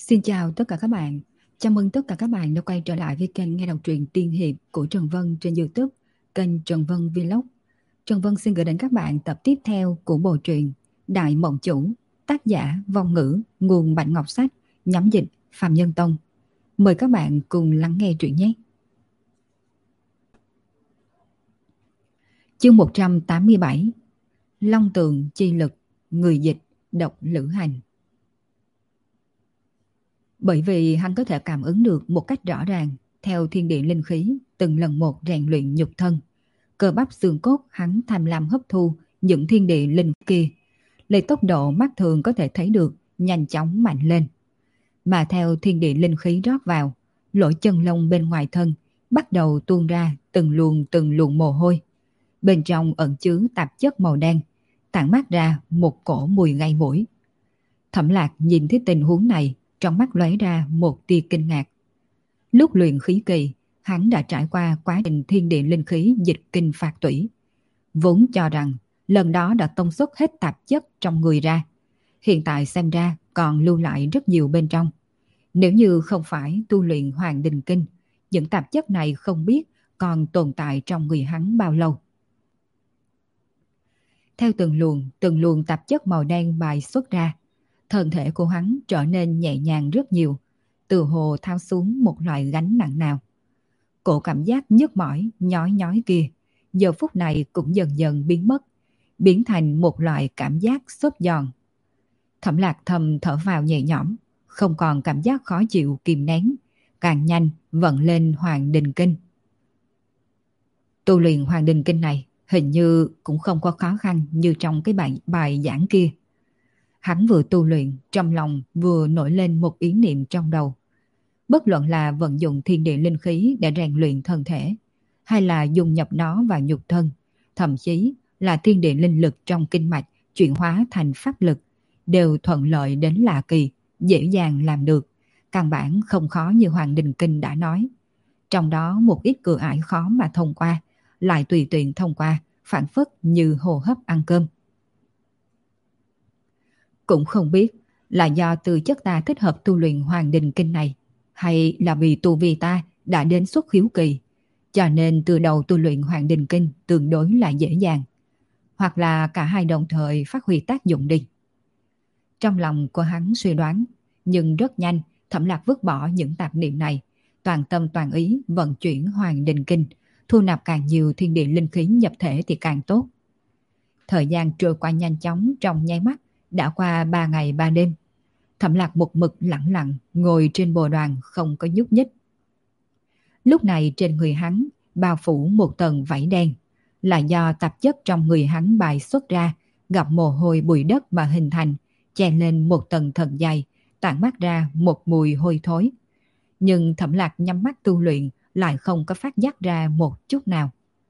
Xin chào tất cả các bạn. Chào mừng tất cả các bạn đã quay trở lại với kênh nghe đọc truyện tiên hiệp của Trần Vân trên YouTube, kênh Trần Vân Vlog. Trần Vân xin gửi đến các bạn tập tiếp theo của bộ truyện Đại Mộng Chủ, tác giả Vong Ngữ, nguồn Bạch Ngọc Sách, nhóm dịch Phạm Nhân Tông. Mời các bạn cùng lắng nghe truyện nhé. Chương 187: Long Tường Chi Lực, người dịch Độc Lữ Hành. Bởi vì hắn có thể cảm ứng được một cách rõ ràng theo thiên địa linh khí từng lần một rèn luyện nhục thân, cơ bắp xương cốt hắn tham lam hấp thu những thiên địa linh kia, lấy tốc độ mắt thường có thể thấy được nhanh chóng mạnh lên. Mà theo thiên địa linh khí rót vào, lỗ chân lông bên ngoài thân bắt đầu tuôn ra từng luồng mồ hôi. Bên trong ẩn chứa tạp chất màu đen, tản mát ra một cổ mùi gây mũi. Thẩm Lạc nhìn thấy tình huống này, trong mắt lóe ra một tia kinh ngạc. Lúc luyện khí kỳ, hắn đã trải qua quá trình thiên địa linh khí dịch kinh phạt tủy. Vốn cho rằng lần đó đã tống xuất hết tạp chất trong người ra. Hiện tại xem ra còn lưu lại rất nhiều bên trong. Nếu như không phải tu luyện Hoàng Đình Kinh, những tạp chất này không biết còn tồn tại trong người hắn bao lâu. Theo từng luồng tạp chất màu đen bài xuất ra, thân thể của hắn trở nên nhẹ nhàng rất nhiều, từ hồ thao xuống một loại gánh nặng nào. Cổ cảm giác nhức mỏi, nhói nhói kia, giờ phút này cũng dần dần biến mất, biến thành một loại cảm giác xốp giòn. Thẩm Lạc thầm thở vào nhẹ nhõm, không còn cảm giác khó chịu kìm nén, càng nhanh vận lên Hoàng Đình Kinh. Tu luyện Hoàng Đình Kinh này hình như cũng không có khó khăn như trong cái bài giảng kia. Hắn vừa tu luyện, trong lòng vừa nổi lên một ý niệm trong đầu. Bất luận là vận dụng thiên địa linh khí để rèn luyện thân thể, hay là dùng nhập nó vào nhục thân, thậm chí là thiên địa linh lực trong kinh mạch chuyển hóa thành pháp lực, đều thuận lợi đến lạ kỳ, dễ dàng làm được, căn bản không khó như Hoàng Đình Kinh đã nói. Trong đó một ít cửa ải khó mà thông qua, lại tùy tiện thông qua, phản phất như hô hấp ăn cơm. Cũng không biết là do tư chất ta thích hợp tu luyện Hoàng Đình Kinh này, hay là vì tu vi ta đã đến xuất khiếu kỳ, cho nên từ đầu tu luyện Hoàng Đình Kinh tương đối là dễ dàng. Hoặc là cả hai đồng thời phát huy tác dụng đi. Trong lòng của hắn suy đoán, nhưng rất nhanh Thẩm Lạc vứt bỏ những tạp niệm này, toàn tâm toàn ý vận chuyển Hoàng Đình Kinh, thu nạp càng nhiều thiên địa linh khí nhập thể thì càng tốt. Thời gian trôi qua nhanh chóng trong nháy mắt, đã qua 3 ngày 3 đêm. Thẩm Lạc một mực lặng lặng ngồi trên bồ đoàn không có nhúc nhích. Lúc này trên người hắn bao phủ một tầng vảy đen, là do tạp chất trong người hắn bài xuất ra, gặp mồ hôi bụi đất mà hình thành, che lên một tầng thật dày, tản mát ra một mùi hôi thối. Nhưng Thẩm Lạc nhắm mắt tu luyện lại không có phát giác ra một chút nào.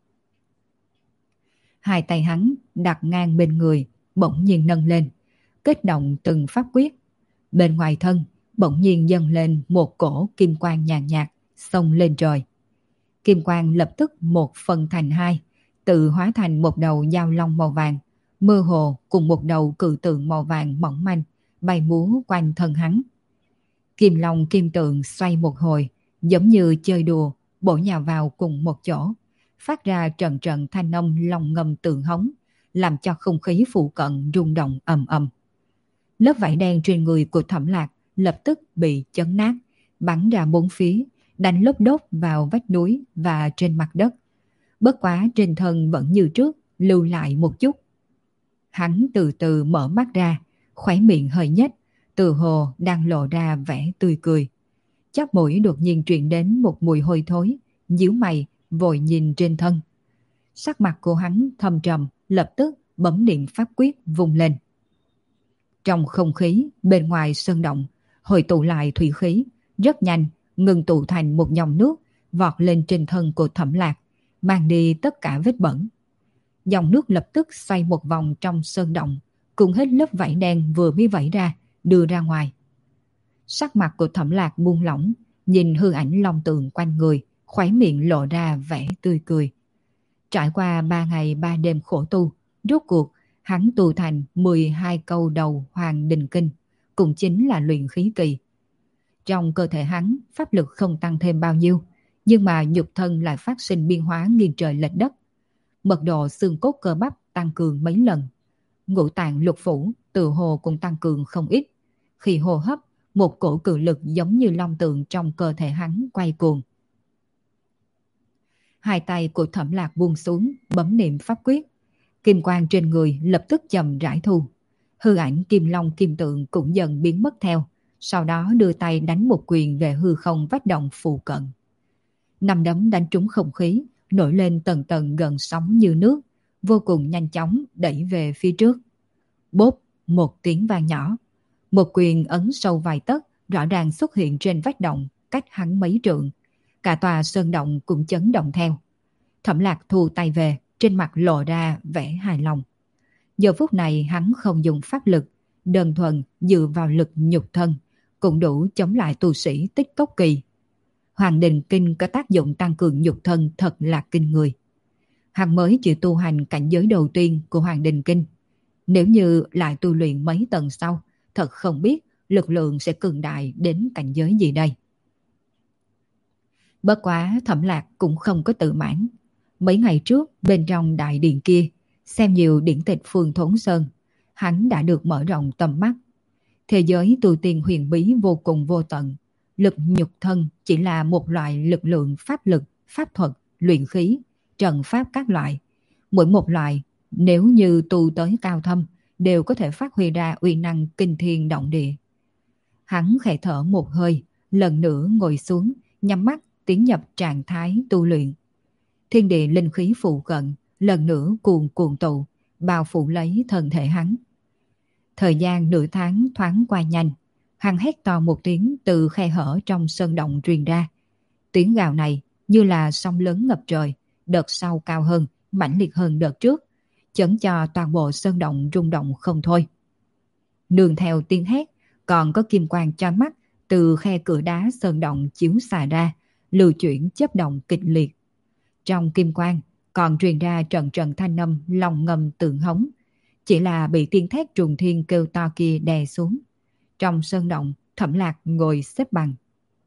Hai tay hắn đặt ngang bên người, bỗng nhiên nâng lên, kết động từng pháp quyết. Bên ngoài thân bỗng nhiên dâng lên một cổ kim quang nhàn nhạt, xông lên trời. Kim quang lập tức một phần thành hai, tự hóa thành một đầu dao long màu vàng, mơ hồ cùng một đầu cự tượng màu vàng mỏng manh, bay múa quanh thân hắn. Kim long kim tượng xoay một hồi, giống như chơi đùa, bổ nhào vào cùng một chỗ, phát ra trận trận thanh âm long ngâm tượng hống, làm cho không khí phụ cận rung động ầm ầm. Lớp vảy đen trên người của Thẩm Lạc lập tức bị chấn nát, bắn ra bốn phía, đánh lốp đốp vào vách núi và trên mặt đất. Bất quá trên thân vẫn như trước, lưu lại một chút. Hắn từ từ mở mắt ra, khóe miệng hơi nhếch, từ hồ đang lộ ra vẻ tươi cười. Chóp mũi đột nhiên truyền đến một mùi hôi thối, nhíu mày vội nhìn trên thân. Sắc mặt của hắn thâm trầm, lập tức bấm niệm pháp quyết vung lên. Trong không khí bên ngoài sơn động hội tụ lại thủy khí, rất nhanh ngừng tụ thành một dòng nước vọt lên trên thân của Thẩm Lạc, mang đi tất cả vết bẩn. Dòng nước lập tức xoay một vòng trong sơn động, cùng hết lớp vảy đen vừa mới vẩy ra đưa ra ngoài. Sắc mặt của Thẩm Lạc buông lỏng, nhìn hư ảnh long tượng quanh người, khóe miệng lộ ra vẻ tươi cười. Trải qua 3 ngày 3 đêm khổ tu, rốt cuộc hắn tu thành 12 câu đầu Hoàng Đình Kinh, cũng chính là luyện khí kỳ. Trong cơ thể hắn, pháp lực không tăng thêm bao nhiêu, nhưng mà nhục thân lại phát sinh biến hóa nghiêng trời lệch đất. Mật độ xương cốt cơ bắp tăng cường mấy lần. Ngũ tạng lục phủ tự hồ cũng tăng cường không ít. Khi hô hấp, một cổ cự lực giống như long tượng trong cơ thể hắn quay cuồng. Hai tay của Thẩm Lạc buông xuống, bấm niệm pháp quyết. Kim quang trên người lập tức chậm rãi thu. Hư ảnh kim long kim tượng cũng dần biến mất theo. Sau đó đưa tay đánh một quyền về hư không vách động phụ cận. Năm đấm đánh trúng không khí, nổi lên tầng tầng gần sóng như nước, vô cùng nhanh chóng đẩy về phía trước. Bốp, một tiếng vang nhỏ. Một quyền ấn sâu vài tấc, rõ ràng xuất hiện trên vách động, cách hắn mấy trượng. Cả tòa sơn động cũng chấn động theo. Thẩm Lạc thu tay về, trên mặt lộ ra vẻ hài lòng. Giờ phút này hắn không dùng pháp lực, đơn thuần dựa vào lực nhục thân, cũng đủ chống lại tu sĩ tích cốc kỳ. Hoàng Đình Kinh có tác dụng tăng cường nhục thân thật là kinh người. Hắn mới chỉ tu hành cảnh giới đầu tiên của Hoàng Đình Kinh. Nếu như lại tu luyện mấy tầng sau, thật không biết lực lượng sẽ cường đại đến cảnh giới gì đây. Bất quá Thẩm Lạc cũng không có tự mãn. Mấy ngày trước bên trong đại điện kia, xem nhiều điển tịch Phương Thốn Sơn, hắn đã được mở rộng tầm mắt. Thế giới tu tiên huyền bí vô cùng vô tận. Lực nhục thân chỉ là một loại lực lượng pháp lực, pháp thuật, luyện khí, trận pháp các loại. Mỗi một loại, nếu như tu tới cao thâm, đều có thể phát huy ra uy năng kinh thiên động địa. Hắn khẽ thở một hơi, lần nữa ngồi xuống, nhắm mắt tiến nhập trạng thái tu luyện. Thiên địa linh khí phụ cận, lần nữa cuồn cuộn tụ, bao phủ lấy thân thể hắn. Thời gian nửa tháng thoáng qua nhanh, hắn hét to một tiếng từ khe hở trong sơn động truyền ra. Tiếng gào này như là sóng lớn ngập trời, đợt sau cao hơn, mãnh liệt hơn đợt trước, chấn cho toàn bộ sơn động rung động không thôi. Nương theo tiếng hét, còn có kim quang chói mắt từ khe cửa đá sơn động chiếu xạ ra, lưu chuyển chớp động kịch liệt. Trong kim quang còn truyền ra trận trận thanh âm lòng ngầm tượng hống, chỉ là bị tiếng thét trùng thiên kêu to kia đè xuống. Trong sơn động, Thẩm Lạc ngồi xếp bằng.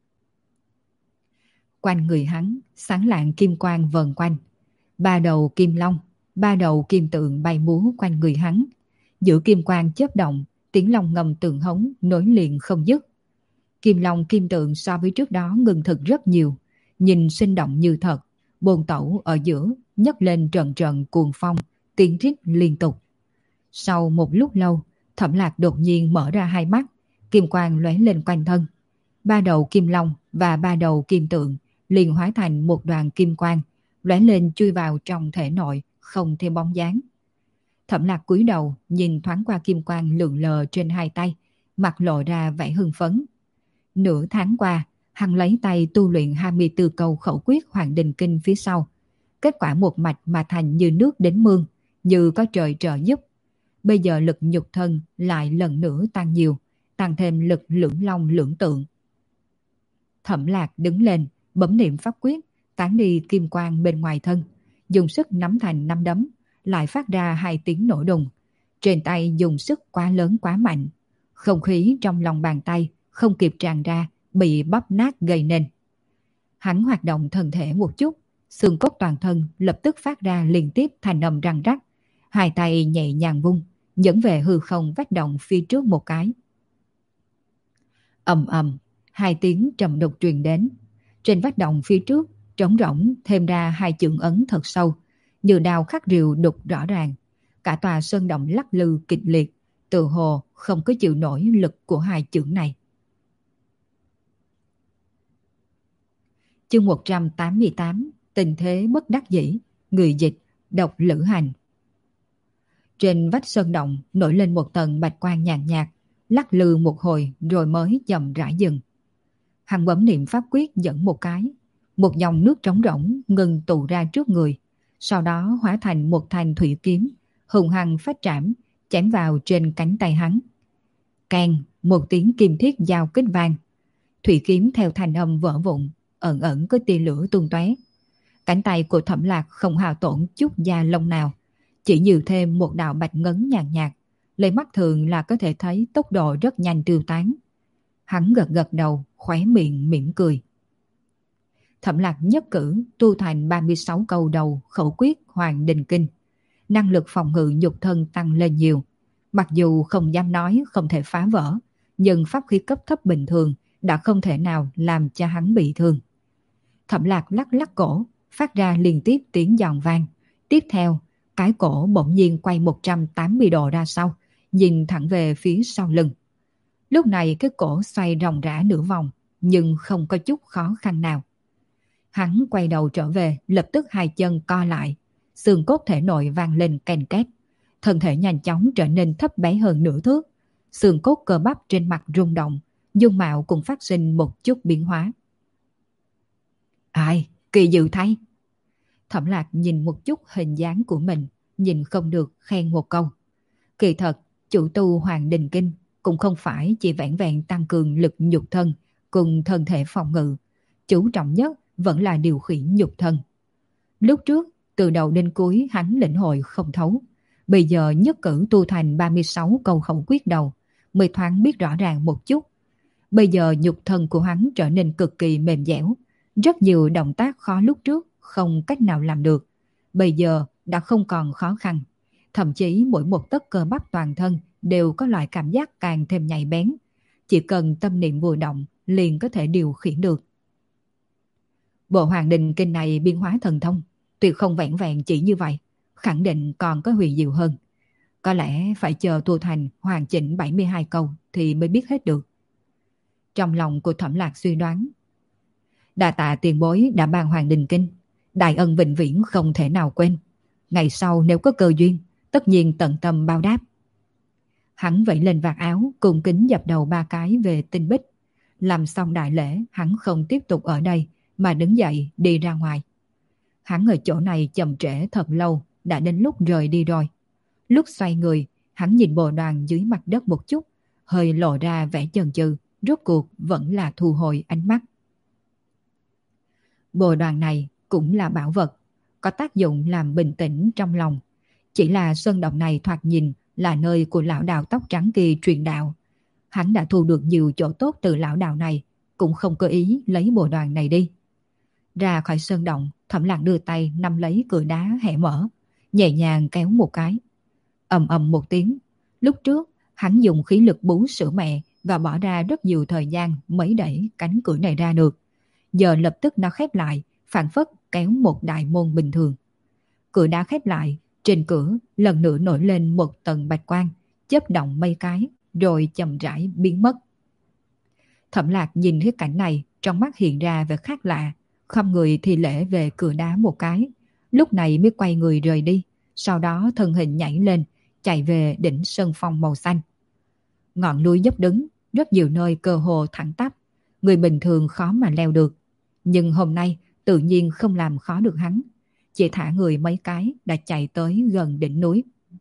Quanh người hắn, sáng lạng kim quang vần quanh. Ba đầu kim long, ba đầu kim tượng bay múa quanh người hắn. Giữa kim quang chớp động, tiếng long ngầm tượng hống nối liền không dứt. Kim long kim tượng so với trước đó ngừng thực rất nhiều, nhìn sinh động như thật. Bồn tẩu ở giữa nhấc lên trận trận cuồng phong, tiếng rít liên tục. Sau một lúc lâu, Thẩm Lạc đột nhiên mở ra hai mắt, kim quang lóe lên quanh thân. Ba đầu kim long và ba đầu kim tượng liền hóa thành một đoàn kim quang, lóe lên chui vào trong thể nội, không thêm bóng dáng. Thẩm Lạc cúi đầu nhìn thoáng qua kim quang lượn lờ trên hai tay, mặt lộ ra vẻ hưng phấn. Nửa tháng qua, hắn lấy tay tu luyện 24 câu khẩu quyết Hoàng Đình Kinh phía sau. Kết quả một mạch mà thành như nước đến mương, như có trời trợ giúp. Bây giờ lực nhục thân lại lần nữa tăng nhiều, tăng thêm lực lưỡng long lưỡng tượng. Thẩm Lạc đứng lên, bấm niệm pháp quyết, tán đi kim quang bên ngoài thân, dùng sức nắm thành năm đấm, lại phát ra hai tiếng nổ đùng. Trên tay dùng sức quá lớn quá mạnh, không khí trong lòng bàn tay không kịp tràn ra, bị bóp nát gây nên. Hắn hoạt động thân thể một chút, xương cốt toàn thân lập tức phát ra liên tiếp thành âm răng rắc. Hai tay nhẹ nhàng vung, dẫn về hư không vách động phía trước một cái. Ầm ầm, hai tiếng trầm đục truyền đến. Trên vách động phía trước, trống rỗng thêm ra hai chưởng ấn thật sâu, như đao khắc rìu đục rõ ràng. Cả tòa sơn động lắc lư kịch liệt, tự hồ không có chịu nổi lực của hai chưởng này. Chương 188, tình thế bất đắc dĩ, người dịch, độc Lữ Hành. Trên vách sơn động nổi lên một tầng bạch quang nhàn nhạt, lắc lư một hồi rồi mới chậm rãi dừng. Hắn bấm niệm pháp quyết dẫn một cái, một dòng nước trống rỗng ngừng tụ ra trước người, sau đó hóa thành một thanh thủy kiếm, hùng hăng phát trảm, chém vào trên cánh tay hắn. Keng, một tiếng kim thiết giao kích vang. Thủy kiếm theo thanh âm vỡ vụn, ẩn ẩn có tia lửa tung tóe. Cánh tay của Thẩm Lạc không hao tổn chút da lông nào, chỉ nhiều thêm một đạo bạch ngấn nhàn nhạt, lấy mắt thường là có thể thấy tốc độ rất nhanh tiêu tán. Hắn gật gật đầu, khóe miệng mỉm cười. Thẩm Lạc nhất cử tu thành 36 câu đầu khẩu quyết Hoàng Đình Kinh. Năng lực phòng ngự nhục thân tăng lên nhiều. Mặc dù không dám nói không thể phá vỡ, nhưng pháp khí cấp thấp bình thường đã không thể nào làm cho hắn bị thương. Thẩm Lạc lắc lắc cổ, phát ra liên tiếp tiếng giòn vang. Tiếp theo, cái cổ bỗng nhiên quay 180 độ ra sau, nhìn thẳng về phía sau lưng. Lúc này cái cổ xoay ròng rã nửa vòng, nhưng không có chút khó khăn nào. Hắn quay đầu trở về, lập tức hai chân co lại, xương cốt thể nội vang lên ken két. Thân thể nhanh chóng trở nên thấp bé hơn nửa thước. Xương cốt cơ bắp trên mặt rung động, dung mạo cũng phát sinh một chút biến hóa. Ai, kỳ dự thay. Thẩm Lạc nhìn một chút hình dáng của mình, nhìn không được khen một câu. Kỳ thật, chủ tu Hoàng Đình Kinh cũng không phải chỉ vẹn vẹn tăng cường lực nhục thân cùng thân thể phòng ngự. Chú trọng nhất vẫn là điều khiển nhục thân. Lúc trước, từ đầu đến cuối hắn lĩnh hội không thấu. Bây giờ nhất cử tu thành 36 câu khẩu quyết đầu, mới thoáng biết rõ ràng một chút. Bây giờ nhục thân của hắn trở nên cực kỳ mềm dẻo. Rất nhiều động tác khó lúc trước không cách nào làm được. Bây giờ đã không còn khó khăn. Thậm chí mỗi một tấc cơ bắp toàn thân đều có loại cảm giác càng thêm nhạy bén. Chỉ cần tâm niệm vừa động liền có thể điều khiển được. Bộ Hoàng Đình Kinh này biến hóa thần thông, tuyệt không vẹn vẹn chỉ như vậy, khẳng định còn có huyền diệu hơn. Có lẽ phải chờ tu thành hoàn chỉnh 72 câu thì mới biết hết được. Trong lòng của Thẩm Lạc suy đoán, đa tạ tiền bối đã ban Hoàng Đình Kinh, đại ân vĩnh viễn không thể nào quên. Ngày sau nếu có cơ duyên, tất nhiên tận tâm báo đáp. Hắn vẫy lên vạt áo, cung kính dập đầu 3 cái về tinh bích. Làm xong đại lễ, hắn không tiếp tục ở đây, mà đứng dậy đi ra ngoài. Hắn ở chỗ này chậm trễ thật lâu, đã đến lúc rời đi rồi. Lúc xoay người, hắn nhìn bồ đoàn dưới mặt đất một chút, hơi lộ ra vẻ chần chừ, rốt cuộc vẫn là thu hồi ánh mắt. Bồ đoàn này cũng là bảo vật, có tác dụng làm bình tĩnh trong lòng. Chỉ là sơn động này thoạt nhìn là nơi của lão đạo tóc trắng kia truyền đạo. Hắn đã thu được nhiều chỗ tốt từ lão đạo này, cũng không có ý lấy bồ đoàn này đi. Ra khỏi sơn động, Thẩm Lạc đưa tay nắm lấy cửa đá hé mở, nhẹ nhàng kéo một cái. Ầm ầm một tiếng. Lúc trước, hắn dùng khí lực bú sữa mẹ và bỏ ra rất nhiều thời gian mới đẩy cánh cửa này ra được. Giờ lập tức nó khép lại, phảng phất kéo một đại môn bình thường. Cửa đá khép lại, trên cửa lần nữa nổi lên một tầng bạch quang, chớp động mấy cái, rồi chậm rãi biến mất. Thẩm Lạc nhìn cái cảnh này, trong mắt hiện ra vẻ khác lạ, khom người thì lễ về cửa đá một cái, lúc này mới quay người rời đi, sau đó thân hình nhảy lên, chạy về đỉnh sơn phong màu xanh. Ngọn núi dốc đứng, rất nhiều nơi cơ hồ thẳng tắp, người bình thường khó mà leo được. Nhưng hôm nay tự nhiên không làm khó được hắn, chỉ thả người mấy cái đã chạy tới gần đỉnh núi.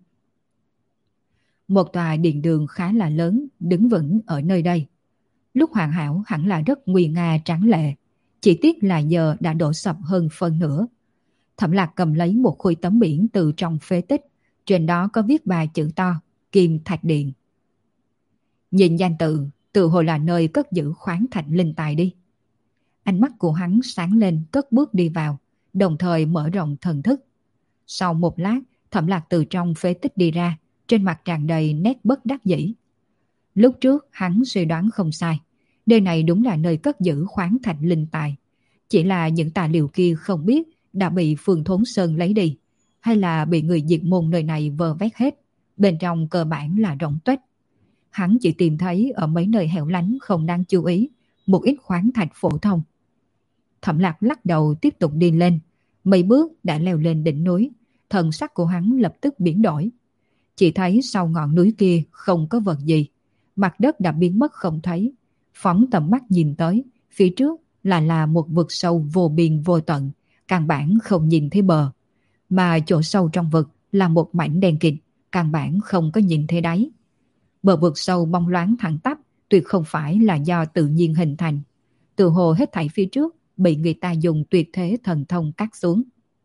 Một tòa điện đường khá là lớn đứng vững ở nơi đây. Lúc hoàn hảo hẳn là rất nguy nga tráng lệ, chỉ tiếc là giờ đã đổ sập hơn phân nửa. Thẩm Lạc cầm lấy một khối tấm biển từ trong phế tích, trên đó có viết 3 chữ to: Kim Thạch Điện. Nhìn danh tự, tự hồ là nơi cất giữ khoáng thạch linh tài đi. Ánh mắt của hắn sáng lên, cất bước đi vào, đồng thời mở rộng thần thức. Sau một lát, Thẩm Lạc từ trong phế tích đi ra, trên mặt tràn đầy nét bất đắc dĩ. Lúc trước hắn suy đoán không sai, nơi này đúng là nơi cất giữ khoáng thạch linh tài. Chỉ là những tài liệu kia không biết đã bị Phương Thốn Sơn lấy đi, hay là bị người diệt môn nơi này vơ vét hết. Bên trong cơ bản là rỗng tuếch. Hắn chỉ tìm thấy ở mấy nơi hẻo lánh không đáng chú ý một ít khoáng thạch phổ thông. Thẩm Lạc lắc đầu tiếp tục đi lên, mấy bước đã leo lên đỉnh núi, thần sắc của hắn lập tức biến đổi. Chỉ thấy sau ngọn núi kia không có vật gì, mặt đất đã biến mất không thấy. Phóng tầm mắt nhìn tới, phía trước là một vực sâu vô biên vô tận, căn bản không nhìn thấy bờ. Mà chỗ sâu trong vực là một mảnh đen kịt, căn bản không có nhìn thấy đáy. Bờ vực sâu bóng loáng thẳng tắp, tuyệt không phải là do tự nhiên hình thành. Tự hồ hết thảy phía trước bị người ta dùng tuyệt thế thần thông cắt xuống.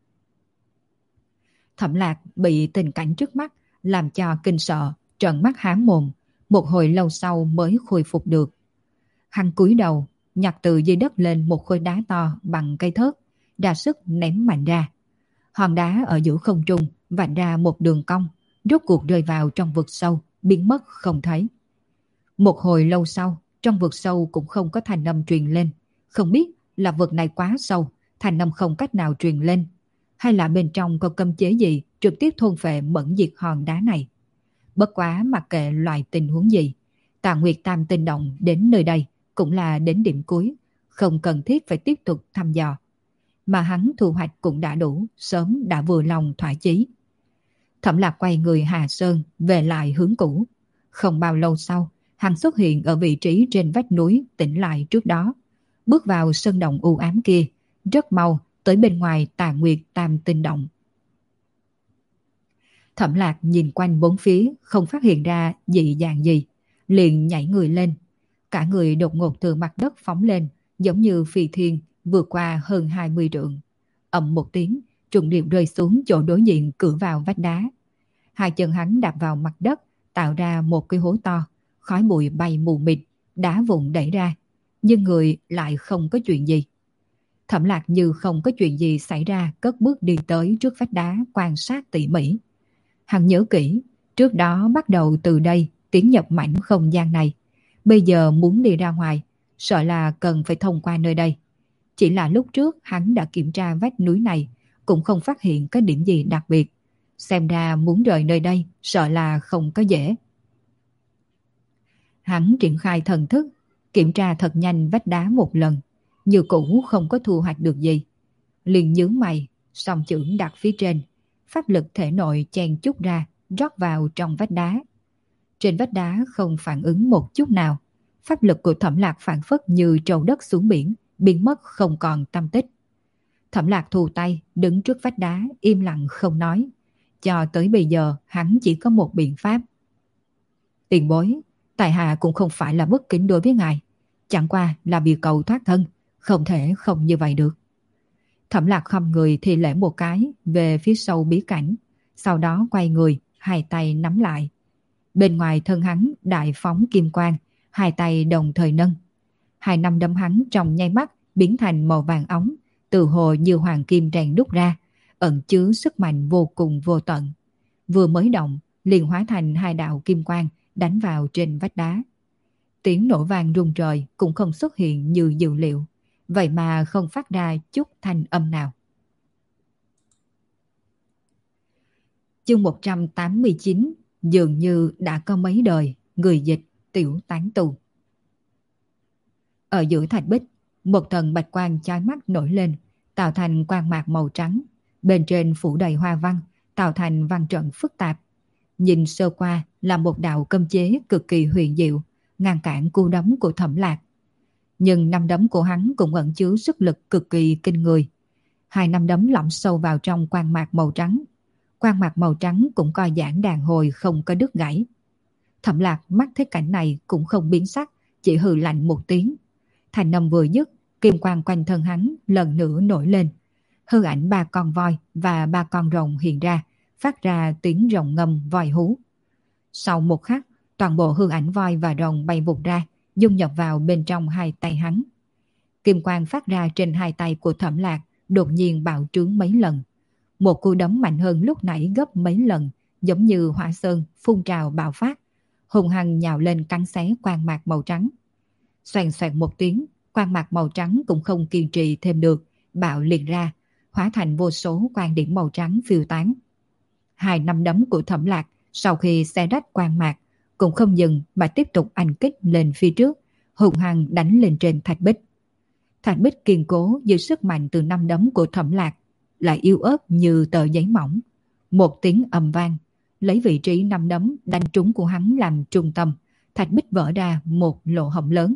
Thẩm Lạc bị tình cảnh trước mắt làm cho kinh sợ, trợn mắt há mồm, một hồi lâu sau mới khôi phục được. Hắn cúi đầu, nhặt từ dưới đất lên một khối đá to bằng cây thớt, ra sức ném mạnh ra. Hòn đá ở giữa không trung vạch ra một đường cong, rốt cuộc rơi vào trong vực sâu, biến mất không thấy. Một hồi lâu sau, trong vực sâu cũng không có thanh âm truyền lên. Không biết là vực này quá sâu, thanh âm không cách nào truyền lên, hay là bên trong có cấm chế gì trực tiếp thôn phệ mẫn diệt hòn đá này. Bất quá mặc kệ loại tình huống gì, Tà Nguyệt Tam Tinh Động đến nơi đây cũng là đến điểm cuối, không cần thiết phải tiếp tục thăm dò. Mà hắn thu hoạch cũng đã đủ, sớm đã vừa lòng thỏa chí. Thẩm Lạc quay người Hà Sơn về lại hướng cũ. Không bao lâu sau, hắn xuất hiện ở vị trí trên vách núi tỉnh lại trước đó. Bước vào sơn động u ám kia, rất mau tới bên ngoài Tà Nguyệt Tam Tinh Động. Thẩm Lạc nhìn quanh bốn phía, không phát hiện ra dị dạng gì, liền nhảy người lên. Cả người đột ngột từ mặt đất phóng lên, giống như phi thiên vượt qua hơn 20 trượng. Ầm một tiếng, trùng điệp rơi xuống chỗ đối diện cửa vào vách đá. Hai chân hắn đạp vào mặt đất, tạo ra một cái hố to, khói bụi bay mù mịt, đá vụn đẩy ra, nhưng người lại không có chuyện gì. Thẩm Lạc như không có chuyện gì xảy ra, cất bước đi tới trước vách đá quan sát tỉ mỉ. Hắn nhớ kỹ, trước đó bắt đầu từ đây tiến nhập mảnh không gian này. Bây giờ muốn đi ra ngoài, sợ là cần phải thông qua nơi đây. Chỉ là lúc trước hắn đã kiểm tra vách núi này, cũng không phát hiện có điểm gì đặc biệt. Xem ra muốn rời nơi đây, sợ là không có dễ. Hắn triển khai thần thức, kiểm tra thật nhanh vách đá một lần, như cũ không có thu hoạch được gì. Liền nhướng mày, song chưởng đặt phía trên, pháp lực thể nội chen chút ra, rót vào trong vách đá. Trên vách đá không phản ứng một chút nào, pháp lực của Thẩm Lạc phản phất như trâu đất xuống biển, biến mất không còn tăm tích. Thẩm Lạc thu tay, đứng trước vách đá, im lặng không nói. Cho tới bây giờ, hắn chỉ có một biện pháp. Tiền bối, tại hạ cũng không phải là bất kính đối với ngài, chẳng qua là vì cầu thoát thân, không thể không như vậy được. Thẩm Lạc khom người thì lễ một cái về phía sâu bí cảnh, sau đó quay người, hai tay nắm lại. Bên ngoài thân hắn đại phóng kim quang, hai tay đồng thời nâng. Hai nắm đấm hắn trong nháy mắt biến thành màu vàng óng, từ hồ như hoàng kim rèn đúc ra, ẩn chứa sức mạnh vô cùng vô tận. Vừa mới động, liền hóa thành hai đạo kim quang đánh vào trên vách đá. Tiếng nổ vang rung trời cũng không xuất hiện như dự liệu, vậy mà không phát ra chút thanh âm nào. Chương 189, dường như đã có mấy đời, người dịch tiểu tán tù. Ở giữa thạch bích, một thần bạch quang chói mắt nổi lên, tạo thành quang mạc màu trắng, bên trên phủ đầy hoa văn, tạo thành văn trận phức tạp. Nhìn sơ qua là một đạo cấm chế cực kỳ huyền diệu, ngăn cản cú đấm của Thẩm Lạc. Nhưng năm đấm của hắn cũng ẩn chứa sức lực cực kỳ kinh người. Hai năm đấm lõm sâu vào trong quang mạc màu trắng. Quang mạc màu trắng cũng co giãn đàn hồi không có đứt gãy. Thẩm Lạc mắt thấy cảnh này cũng không biến sắc, chỉ hừ lạnh một tiếng. Thành âm vừa dứt, kim quang quanh thân hắn lần nữa nổi lên. Hư ảnh ba con voi và ba con rồng hiện ra, phát ra tiếng rồng ngâm voi hú. Sau một khắc, toàn bộ hư ảnh voi và rồng bay vụt ra, dung nhập vào bên trong hai tay hắn. Kim quang phát ra trên hai tay của Thẩm Lạc đột nhiên bạo trướng mấy lần. Một cú đấm mạnh hơn lúc nãy gấp mấy lần, giống như hỏa sơn phun trào bạo phát, hùng hăng nhào lên cắn xé quang mạc màu trắng. Xoàn xoẹt một tiếng, quang mạc màu trắng cũng không kiên trì thêm được, bạo liệt ra, hóa thành vô số quang điểm màu trắng phiêu tán. Hai nắm đấm của Thẩm Lạc sau khi xé rách quang mạc cũng không dừng mà tiếp tục anh kích lên phía trước, hùng hăng đánh lên trên thạch bích. Thạch bích kiên cố dưới sức mạnh từ năm đấm của Thẩm Lạc, lại yếu ớt như tờ giấy mỏng. Một tiếng ầm vang, lấy vị trí năm đấm đánh trúng của hắn làm trung tâm, thạch bích vỡ ra một lỗ hổng lớn.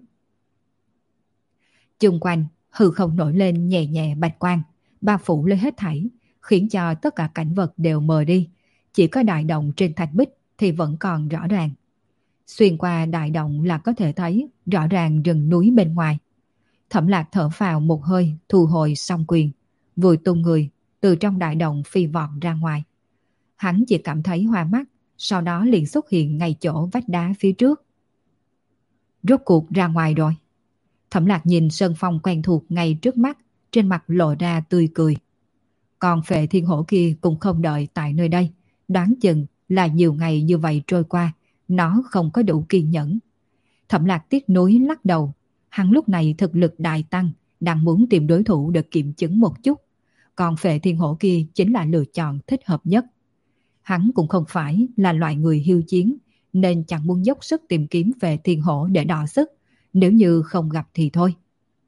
Chung quanh hư không nổi lên nhẹ nhẹ bạch quang, bao phủ lên hết thảy, khiến cho tất cả cảnh vật đều mờ đi. Chỉ có đại động trên thạch bích thì vẫn còn rõ ràng. Xuyên qua đại động là có thể thấy rõ ràng rừng núi bên ngoài. Thẩm Lạc thở phào một hơi, thu hồi song quyền, vừa tung người từ trong đại động phi vọt ra ngoài. Hắn chỉ cảm thấy hoa mắt, sau đó liền xuất hiện ngay chỗ vách đá phía trước. Rốt cuộc ra ngoài rồi. Thẩm Lạc nhìn sơn phong quen thuộc ngay trước mắt, trên mặt lộ ra tươi cười. Còn Phệ Thiên Hổ kia cũng không đợi tại nơi đây, đoán chừng là nhiều ngày như vậy trôi qua, nó không có đủ kiên nhẫn. Thẩm Lạc tiếc nuối lắc đầu, hắn lúc này thực lực đại tăng, đang muốn tìm đối thủ để kiểm chứng một chút. Còn Phệ Thiên Hổ kia chính là lựa chọn thích hợp nhất. Hắn cũng không phải là loại người hiếu chiến, nên chẳng muốn dốc sức tìm kiếm Phệ Thiên Hổ để đọ sức, nếu như không gặp thì thôi.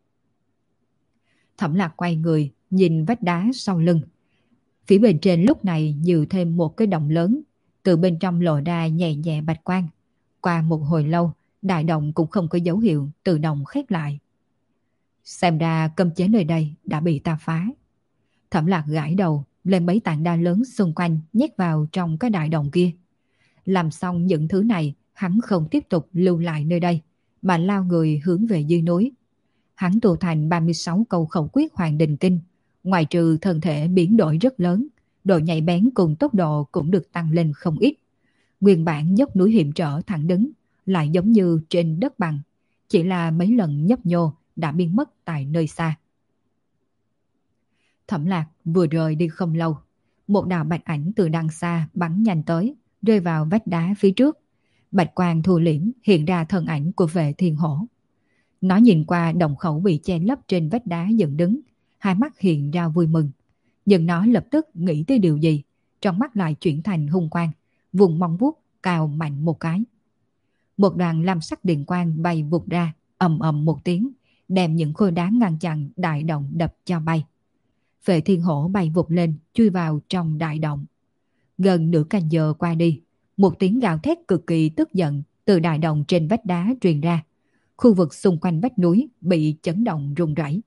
Thẩm Lạc quay người, nhìn vách đá sau lưng. Phía bên trên lúc này nhiều thêm một cái động lớn, từ bên trong lộ ra nhẹ nhẹ bạch quang. Qua một hồi lâu, đại động cũng không có dấu hiệu tự động khép lại. Xem ra cấm chế nơi đây đã bị ta phá. Thẩm Lạc gãi đầu, lên mấy tảng đá lớn xung quanh nhét vào trong cái đại động kia. Làm xong những thứ này, hắn không tiếp tục lưu lại nơi đây, mà lao người hướng về dưới núi. Hắn tu thành 36 câu khẩu quyết Hoàng Đình Kinh, ngoài trừ thân thể biến đổi rất lớn, độ nhạy bén cùng tốc độ cũng được tăng lên không ít. Nguyên bản dốc núi hiểm trở thẳng đứng, lại giống như trên đất bằng, chỉ là mấy lần nhấp nhô đã biến mất tại nơi xa. Thẩm Lạc vừa rời đi không lâu, một đạo bạch ảnh từ đằng xa bắn nhanh tới, rơi vào vách đá phía trước. Bạch quang thu liễm hiện ra thân ảnh của Vệ Thiên Hổ. Nó nhìn qua động khẩu bị che lấp trên vách đá dựng đứng, hai mắt hiện ra vui mừng. Nhưng nó lập tức nghĩ tới điều gì, trong mắt lại chuyển thành hung quang, vùng móng vuốt cào mạnh một cái. Một đoàn lam sắc điện quang bay vụt ra, ầm ầm một tiếng, đem những khối đá ngăn chặn đại động đập cho bay. Vệ Thiên Hổ bay vụt lên, chui vào trong đại động. Gần nửa canh giờ qua đi, một tiếng gào thét cực kỳ tức giận từ đại động trên vách đá truyền ra. Khu vực xung quanh vách núi bị chấn động rung rẩy.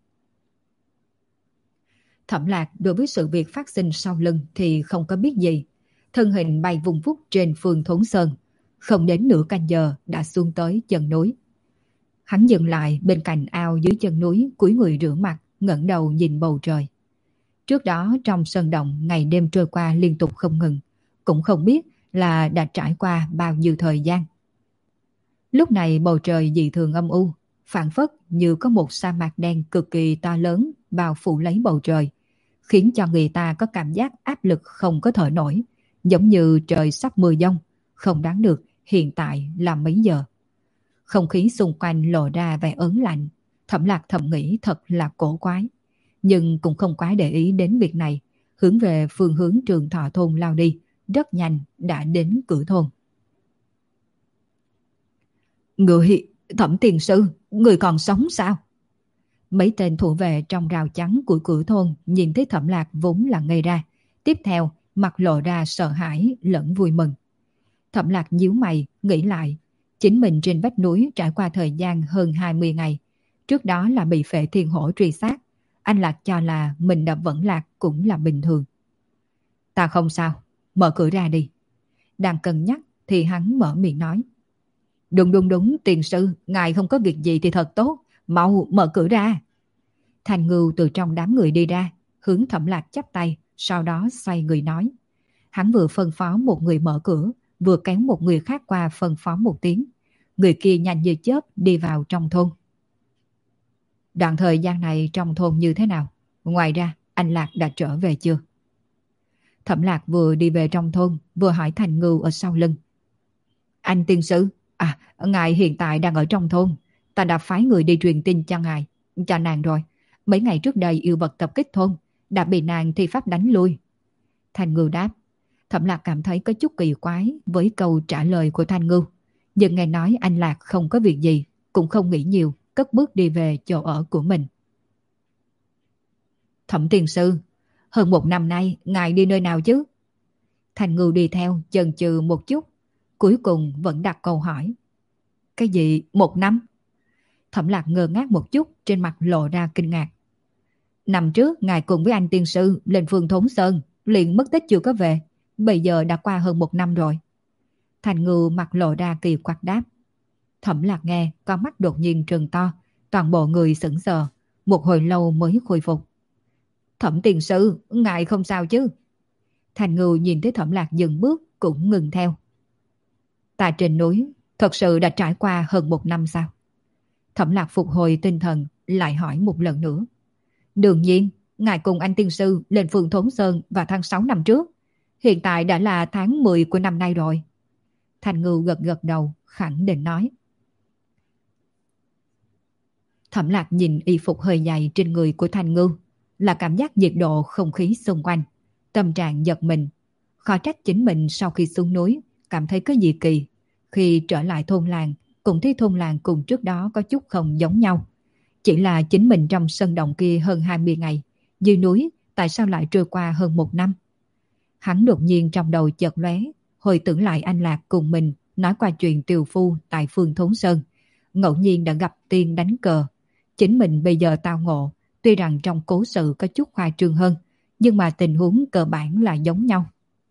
Thẩm Lạc đối với sự việc phát sinh sau lưng thì không có biết gì. Thân hình bay vùng vút trên phương Thốn Sơn, không đến nửa canh giờ đã xuống tới chân núi. Hắn dừng lại bên cạnh ao dưới chân núi, cúi người rửa mặt, ngẩng đầu nhìn bầu trời. Trước đó trong sơn động ngày đêm trôi qua liên tục không ngừng, cũng không biết là đã trải qua bao nhiêu thời gian. Lúc này bầu trời dị thường âm u, phảng phất như có một sa mạc đen cực kỳ to lớn bao phủ lấy bầu trời, khiến cho người ta có cảm giác áp lực không có thở nổi, giống như trời sắp mưa giông, không đoán được hiện tại là mấy giờ. Không khí xung quanh lộ ra vẻ ớn lạnh, Thẩm Lạc thầm nghĩ thật là cổ quái, nhưng cũng không quá để ý đến việc này, hướng về phương hướng Trường Thọ thôn lao đi, rất nhanh đã đến cửa thôn. Người, Thẩm tiền sư, người còn sống sao? Mấy tên thủ vệ trong rào chắn của cửa thôn nhìn thấy Thẩm Lạc vốn là ngây ra, tiếp theo mặt lộ ra sợ hãi lẫn vui mừng. Thẩm Lạc nhíu mày, nghĩ lại, chính mình trên vách núi trải qua thời gian hơn 20 ngày, trước đó là bị Phệ Thiên Hổ truy sát, anh Lạc cho là mình đã vẫn lạc cũng là bình thường. Ta không sao, mở cửa ra đi. Đang cân nhắc thì hắn mở miệng nói. Đúng, tiền sư, ngài không có việc gì thì thật tốt, mau mở cửa ra. Thành Ngưu từ trong đám người đi ra, hướng Thẩm Lạc chắp tay, sau đó xoay người nói. Hắn vừa phân phó một người mở cửa, vừa kéo một người khác qua phân phó một tiếng. Người kia nhanh như chớp đi vào trong thôn. Đoạn thời gian này trong thôn như thế nào? Ngoài ra, anh Lạc đã trở về chưa? Thẩm Lạc vừa đi về trong thôn, vừa hỏi Thành Ngưu ở sau lưng. Anh tiên sư, ngài hiện tại đang ở trong thôn. Ta đã phái người đi truyền tin cho ngài, cho nàng rồi. Mấy ngày trước đây yêu vật tập kích thôn, đã bị nàng thi pháp đánh lui. Thành Ngưu đáp. Thẩm Lạc cảm thấy có chút kỳ quái với câu trả lời của Thành Ngưu. Nhưng nghe nói anh Lạc không có việc gì, cũng không nghĩ nhiều, cất bước đi về chỗ ở của mình. Thẩm tiền sư, hơn một năm nay ngài đi nơi nào chứ? Thành Ngưu đi theo, chần chừ một chút, cuối cùng vẫn đặt câu hỏi. Cái gì một năm? Thẩm Lạc ngơ ngác một chút, trên mặt lộ ra kinh ngạc. Năm trước ngài cùng với anh tiên sư lên phương Thốn Sơn, liền mất tích chưa có về, bây giờ đã qua hơn một năm rồi. Thành Ngưu mặt lộ ra kỳ quặc đáp. Thẩm Lạc nghe, con mắt đột nhiên trừng to, toàn bộ người sững sờ, một hồi lâu mới khôi phục. Thẩm tiền sư, ngài không sao chứ? Thành Ngưu nhìn thấy Thẩm Lạc dừng bước cũng ngừng theo. Ta trên núi, thật sự đã trải qua hơn một năm sao? Thẩm Lạc phục hồi tinh thần, lại hỏi một lần nữa. Đương nhiên, ngài cùng anh tiên sư lên phường Thốn Sơn vào tháng 6 năm trước. Hiện tại đã là tháng 10 của năm nay rồi. Thành Ngưu gật gật đầu, khẳng định nói. Thẩm Lạc nhìn y phục hơi dày trên người của Thành Ngưu, là cảm giác nhiệt độ không khí xung quanh. Tâm trạng giật mình. Khó trách chính mình sau khi xuống núi, cảm thấy có gì kỳ. Khi trở lại thôn làng, cũng thấy thôn làng cùng trước đó có chút không giống nhau. Chỉ là chính mình trong sân động kia hơn 20 ngày, dưới núi tại sao lại trôi qua hơn 1 năm. Hắn đột nhiên trong đầu chợt lóe, hồi tưởng lại anh Lạc cùng mình nói qua chuyện tiều phu tại phường Thốn Sơn. Ngẫu nhiên đã gặp tiên đánh cờ. Chính mình bây giờ tao ngộ, tuy rằng trong cố sự có chút khoa trương hơn, nhưng mà tình huống cơ bản là giống nhau.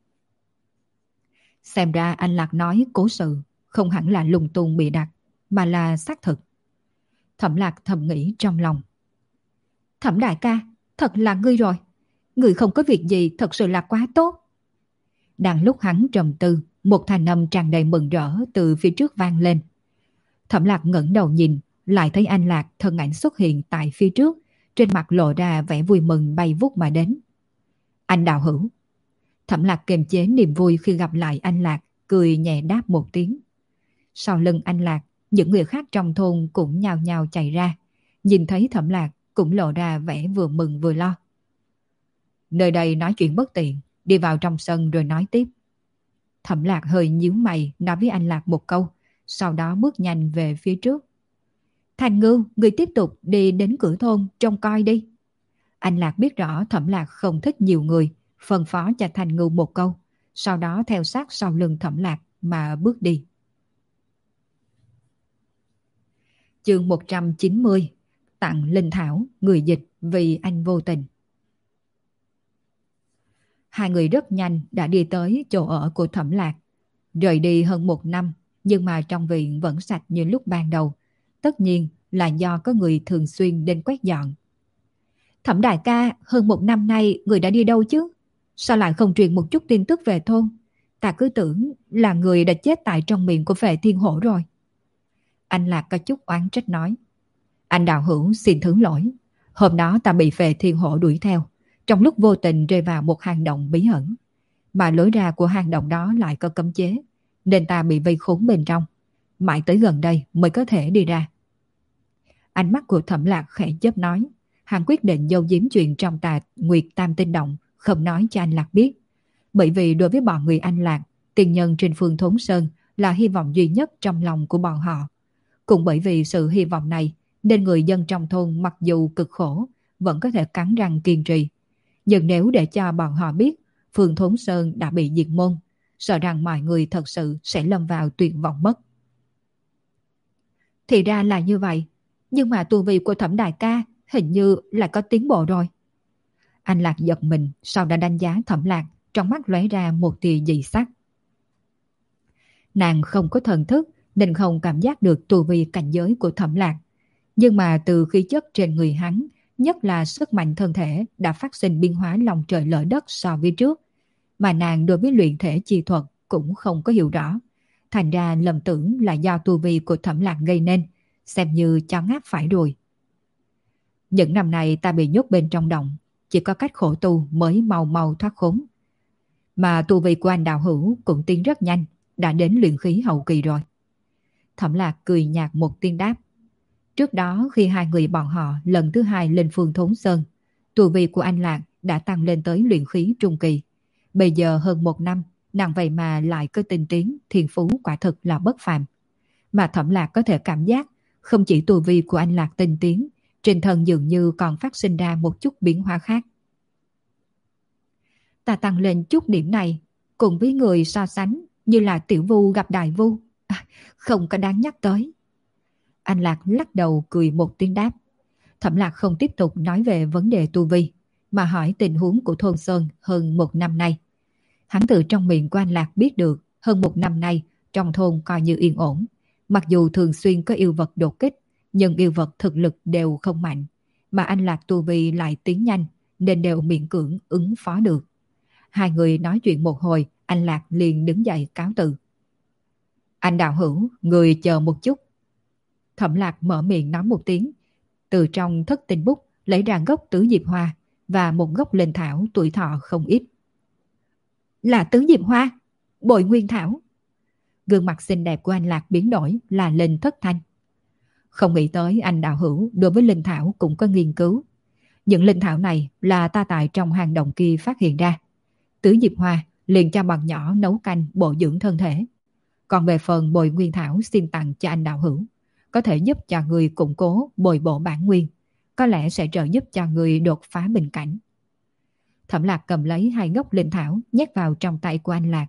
Xem ra anh Lạc nói cố sự không hẳn là lung tung bịa đặt, mà là xác thực. Thẩm Lạc thầm nghĩ trong lòng. Thẩm đại ca, thật là ngươi rồi. Ngươi không có việc gì thật sự là quá tốt. Đang lúc hắn trầm tư, một thanh âm tràn đầy mừng rỡ từ phía trước vang lên. Thẩm Lạc ngẩng đầu nhìn, lại thấy anh Lạc thân ảnh xuất hiện tại phía trước, trên mặt lộ ra vẻ vui mừng bay vút mà đến. Anh Đạo Hữu. Thẩm Lạc kiềm chế niềm vui khi gặp lại anh Lạc, cười nhẹ đáp một tiếng. Sau lưng anh Lạc, những người khác trong thôn cũng nhao nhao chạy ra. Nhìn thấy Thẩm Lạc cũng lộ ra vẻ vừa mừng vừa lo. Nơi đây nói chuyện bất tiện, đi vào trong sân rồi nói tiếp. Thẩm Lạc hơi nhíu mày nói với anh Lạc một câu, sau đó bước nhanh về phía trước. Thành Ngưu, người tiếp tục đi đến cửa thôn trông coi đi. Anh Lạc biết rõ Thẩm Lạc không thích nhiều người, phân phó cho Thành Ngưu một câu, sau đó theo sát sau lưng Thẩm Lạc mà bước đi. Chương 190. Tặng linh thảo, người dịch vì anh vô tình. Hai người rất nhanh đã đi tới chỗ ở của Thẩm Lạc. Rời đi hơn 1 năm, nhưng mà trong viện vẫn sạch như lúc ban đầu. Tất nhiên là do có người thường xuyên đến quét dọn. Thẩm đại ca, hơn 1 năm nay người đã đi đâu chứ? Sao lại không truyền một chút tin tức về thôn? Ta cứ tưởng là người đã chết tại trong miệng của Phệ Thiên Hổ rồi. Anh Lạc có chút oán trách nói. Anh Đạo Hữu xin thứ lỗi. Hôm đó ta bị Phệ Thiên Hổ đuổi theo, trong lúc vô tình rơi vào một hang động bí ẩn. Mà lối ra của hang động đó lại có cấm chế, nên ta bị vây khốn bên trong. Mãi tới gần đây mới có thể đi ra. Ánh mắt của Thẩm Lạc khẽ chớp nói. Hắn quyết định giấu giếm chuyện trong Tà Nguyệt Tam Tinh Động, không nói cho anh Lạc biết. Bởi vì đối với bọn người anh Lạc, tiền nhân trên phương Thốn Sơn là hy vọng duy nhất trong lòng của bọn họ. Cũng bởi vì sự hy vọng này, nên người dân trong thôn mặc dù cực khổ, vẫn có thể cắn răng kiên trì. Nhưng nếu để cho bọn họ biết phường Thốn Sơn đã bị diệt môn, sợ rằng mọi người thật sự sẽ lâm vào tuyệt vọng mất. Thì ra là như vậy, nhưng mà tu vi của Thẩm đại ca hình như là có tiến bộ rồi. Anh Lạc giật mình, sau đã đánh giá Thẩm Lạc, trong mắt lóe ra một tia dị sắc. Nàng không có thần thức nên không cảm giác được tu vi cảnh giới của Thẩm Lạc. Nhưng mà từ khí chất trên người hắn, nhất là sức mạnh thân thể đã phát sinh biến hóa lòng trời lở đất so với trước. Mà nàng đối với luyện thể chi thuật cũng không có hiểu rõ. Thành ra lầm tưởng là do tu vi của Thẩm Lạc gây nên, xem như cho ngáp phải rồi. Những năm này ta bị nhốt bên trong động, chỉ có cách khổ tu mới mau mau thoát khốn. Mà tu vi của anh Đạo Hữu cũng tiến rất nhanh, đã đến luyện khí hậu kỳ rồi. Thẩm Lạc cười nhạt một tiếng đáp. Trước đó khi hai người bọn họ lần thứ hai lên phường Thốn Sơn, tu vi của anh Lạc đã tăng lên tới luyện khí trung kỳ. Bây giờ hơn 1 năm, nàng vậy mà lại có tinh tiến, thiên phú quả thực là bất phàm. Mà Thẩm Lạc có thể cảm giác, không chỉ tu vi của anh Lạc tinh tiến, trên thân dường như còn phát sinh ra một chút biến hóa khác. Ta tăng lên chút điểm này, cùng với người so sánh như là tiểu vu gặp đại vu, không có đáng nhắc tới. Anh Lạc lắc đầu cười một tiếng đáp. Thẩm Lạc không tiếp tục nói về vấn đề tu vi, mà hỏi tình huống của thôn Sơn hơn 1 năm nay. Hắn từ trong miệng của anh Lạc biết được hơn 1 năm nay trong thôn coi như yên ổn. Mặc dù thường xuyên có yêu vật đột kích, nhưng yêu vật thực lực đều không mạnh. Mà anh Lạc tu vi lại tiến nhanh, nên đều miễn cưỡng ứng phó được. Hai người nói chuyện một hồi, anh Lạc liền đứng dậy cáo từ. Anh Đạo Hữu, người chờ một chút. Thẩm Lạc mở miệng nói một tiếng, từ trong thất tinh bút lấy ra gốc tứ diệp hoa và một gốc linh thảo tuổi thọ không ít. Là tứ diệp hoa, bội nguyên thảo. Gương mặt xinh đẹp của anh Lạc biến đổi, là lên thất thanh. Không nghĩ tới anh đạo hữu đối với linh thảo cũng có nghiên cứu. Những linh thảo này là ta tại trong hang động kia phát hiện ra. Tứ diệp hoa liền cho bọn nhỏ nấu canh bổ dưỡng thân thể. Còn về phần bồi nguyên thảo xin tặng cho anh đạo hữu, có thể giúp cho người củng cố bồi bổ bản nguyên, có lẽ sẽ trợ giúp cho người đột phá bình cảnh. Thẩm Lạc cầm lấy 2 gốc linh thảo nhét vào trong tay của anh Lạc.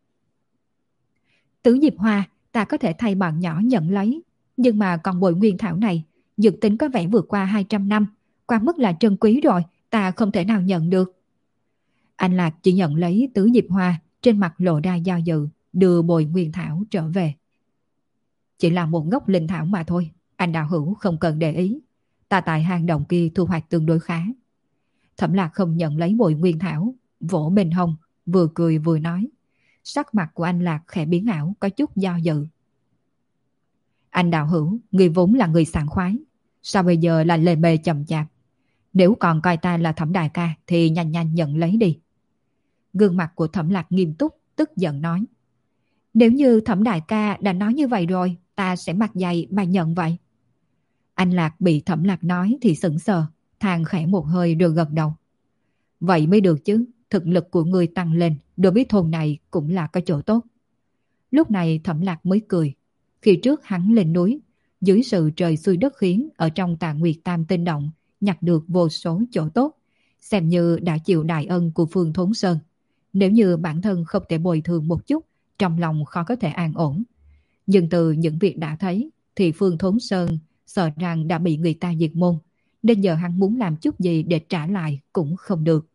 Tứ diệp hoa ta có thể thay bọn nhỏ nhận lấy, nhưng mà còn bồi nguyên thảo này, dược tính có vẻ vượt qua 200 năm, qua mức là trân quý rồi, ta không thể nào nhận được. Anh Lạc chỉ nhận lấy tứ diệp hoa, trên mặt lộ ra do dự, đưa bồi nguyên thảo trở về. Chỉ là một gốc linh thảo mà thôi, anh đạo hữu không cần để ý. Ta tại hang động kia thu hoạch tương đối khá. Thẩm Lạc không nhận lấy bồi nguyên thảo, vỗ bên hông, vừa cười vừa nói. Sắc mặt của anh Lạc khẽ biến ảo, có chút do dự. Anh đạo hữu, người vốn là người sảng khoái, sao bây giờ là lề mề chậm chạp? Nếu còn coi ta là Thẩm đại ca thì nhanh nhanh nhận lấy đi. Gương mặt của Thẩm Lạc nghiêm túc, tức giận nói. Nếu như Thẩm đại ca đã nói như vậy rồi, ta sẽ mặc dày mà nhận vậy. Anh Lạc bị Thẩm Lạc nói thì sững sờ, than khẽ một hơi rồi gật đầu. Vậy mới được chứ, thực lực của người tăng lên, đối với thôn này cũng là có chỗ tốt. Lúc này Thẩm Lạc mới cười. Khi trước hắn lên núi, dưới sự trời xuôi đất khiến ở trong Tà Nguyệt Tam Tinh Động, nhặt được vô số chỗ tốt, xem như đã chịu đại ân của Phương Thốn Sơn. Nếu như bản thân không thể bồi thường một chút, trong lòng khó có thể an ổn. Nhưng từ những việc đã thấy, thì Phương Thốn Sơn sợ rằng đã bị người ta diệt môn, nên giờ hắn muốn làm chút gì để trả lại cũng không được.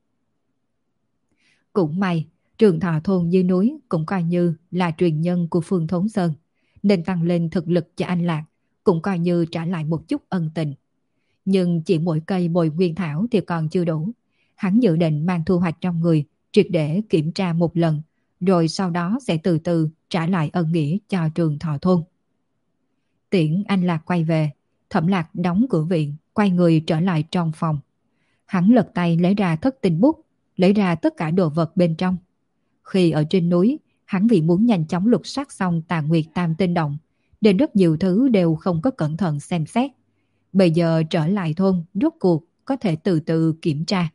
Cũng may, Trường Thọ thôn dưới núi cũng coi như là truyền nhân của Phương Thốn Sơn, nên tăng lên thực lực cho anh Lạc, cũng coi như trả lại một chút ân tình. Nhưng chỉ mỗi cây bồi nguyên thảo thì còn chưa đủ. Hắn dự định mang thu hoạch trong người, triệt để kiểm tra một lần, rồi sau đó sẽ từ từ trả lại ân nghĩa cho Trường Thọ thôn. Tiễn anh Lạc quay về, Thẩm Lạc đóng cửa viện, quay người trở lại trong phòng. Hắn lật tay lấy ra thất tinh bút, lấy ra tất cả đồ vật bên trong. Khi ở trên núi, hắn vì muốn nhanh chóng lục soát xong Tà Nguyệt Tam Tinh Động, nên rất nhiều thứ đều không có cẩn thận xem xét. Bây giờ trở lại thôn, rốt cuộc có thể từ từ kiểm tra.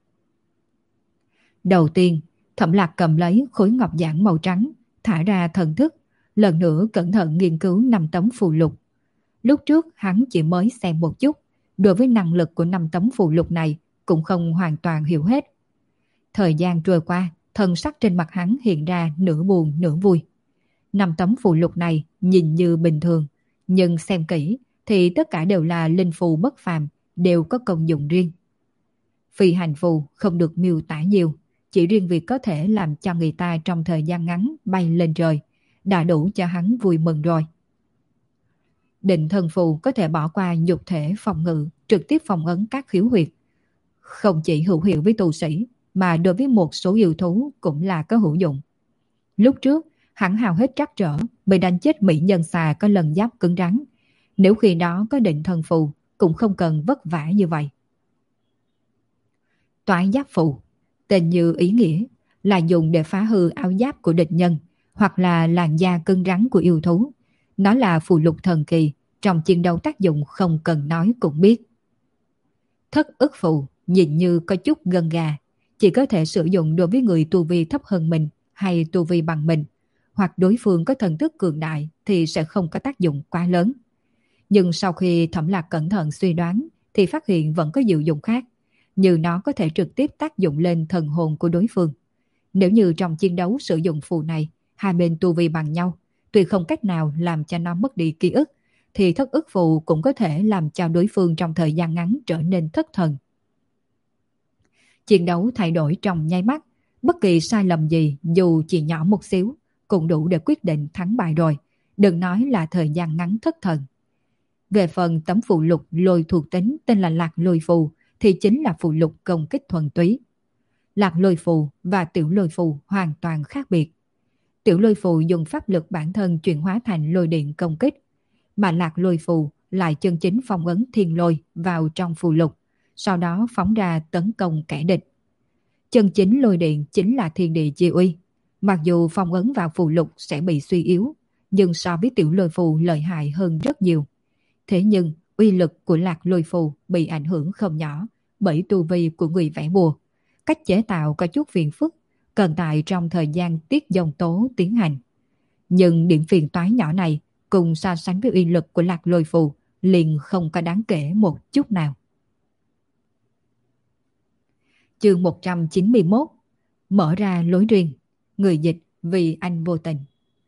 Đầu tiên, Thẩm Lạc cầm lấy khối ngọc giản màu trắng, thả ra thần thức, lần nữa cẩn thận nghiên cứu 5 tấm phù lục. Lúc trước hắn chỉ mới xem một chút, đối với năng lực của 5 tấm phù lục này cũng không hoàn toàn hiểu hết. Thời gian trôi qua, thần sắc trên mặt hắn hiện ra nửa buồn nửa vui. 5 tấm phù lục này nhìn như bình thường, nhưng xem kỹ thì tất cả đều là linh phù bất phàm, đều có công dụng riêng. Phi hành phù không được miêu tả nhiều, chỉ riêng việc có thể làm cho người ta trong thời gian ngắn bay lên trời, đã đủ cho hắn vui mừng rồi. Định thần phù có thể bỏ qua nhục thể phòng ngự, trực tiếp phong ấn các khiếu huyệt. Không chỉ hữu hiệu với tu sĩ, mà đối với một số yêu thú cũng là có hữu dụng. Lúc trước, hắn hào hết trắc trở mới đánh chết mỹ nhân xà có lần giáp cứng rắn. Nếu khi đó có định thần phù, cũng không cần vất vả như vậy. Toái giáp phù, tên như ý nghĩa, là dùng để phá hư áo giáp của địch nhân, hoặc là làn da cứng rắn của yêu thú. Nó là phù lục thần kỳ, trong chiến đấu tác dụng không cần nói cũng biết. Thất ức phù, nhìn như có chút gân gà, chỉ có thể sử dụng đối với người tu vi thấp hơn mình hay tu vi bằng mình, hoặc đối phương có thần thức cường đại thì sẽ không có tác dụng quá lớn. Nhưng sau khi Thẩm Lạc cẩn thận suy đoán thì phát hiện vẫn có diệu dụng khác, như nó có thể trực tiếp tác dụng lên thần hồn của đối phương. Nếu như trong chiến đấu sử dụng phù này, hai bên tu vi bằng nhau, tuy không cách nào làm cho nó mất đi ký ức, thì thất ức phù cũng có thể làm cho đối phương trong thời gian ngắn trở nên thất thần. Chiến đấu thay đổi trong nháy mắt, bất kỳ sai lầm gì dù chỉ nhỏ một xíu cũng đủ để quyết định thắng bại rồi, đừng nói là thời gian ngắn thất thần. Về phần tấm phù lục lôi thuộc tính tên là Lạc Lôi Phù thì chính là phù lục công kích thuần túy. Lạc Lôi Phù và Tiểu Lôi Phù hoàn toàn khác biệt. Tiểu Lôi Phù dùng pháp lực bản thân chuyển hóa thành lôi điện công kích, mà Lạc Lôi Phù lại chân chính phong ấn thiên lôi vào trong phù lục, sau đó phóng ra tấn công kẻ địch. Chân chính lôi điện chính là thiên địa chi uy. Mặc dù phong ấn vào phù lục sẽ bị suy yếu, nhưng so với tiểu lôi phù lợi hại hơn rất nhiều. Thế nhưng uy lực của lạc lôi phù bị ảnh hưởng không nhỏ bởi tu vi của người vẽ bùa. Cách chế tạo có chút phiền phức, cần tại trong thời gian tiết dòng tố tiến hành. Nhưng điểm phiền toái nhỏ này cùng so sánh với uy lực của lạc lôi phù liền không có đáng kể một chút nào. Chương 191. Mở ra lối riêng. Người dịch vì anh vô tình.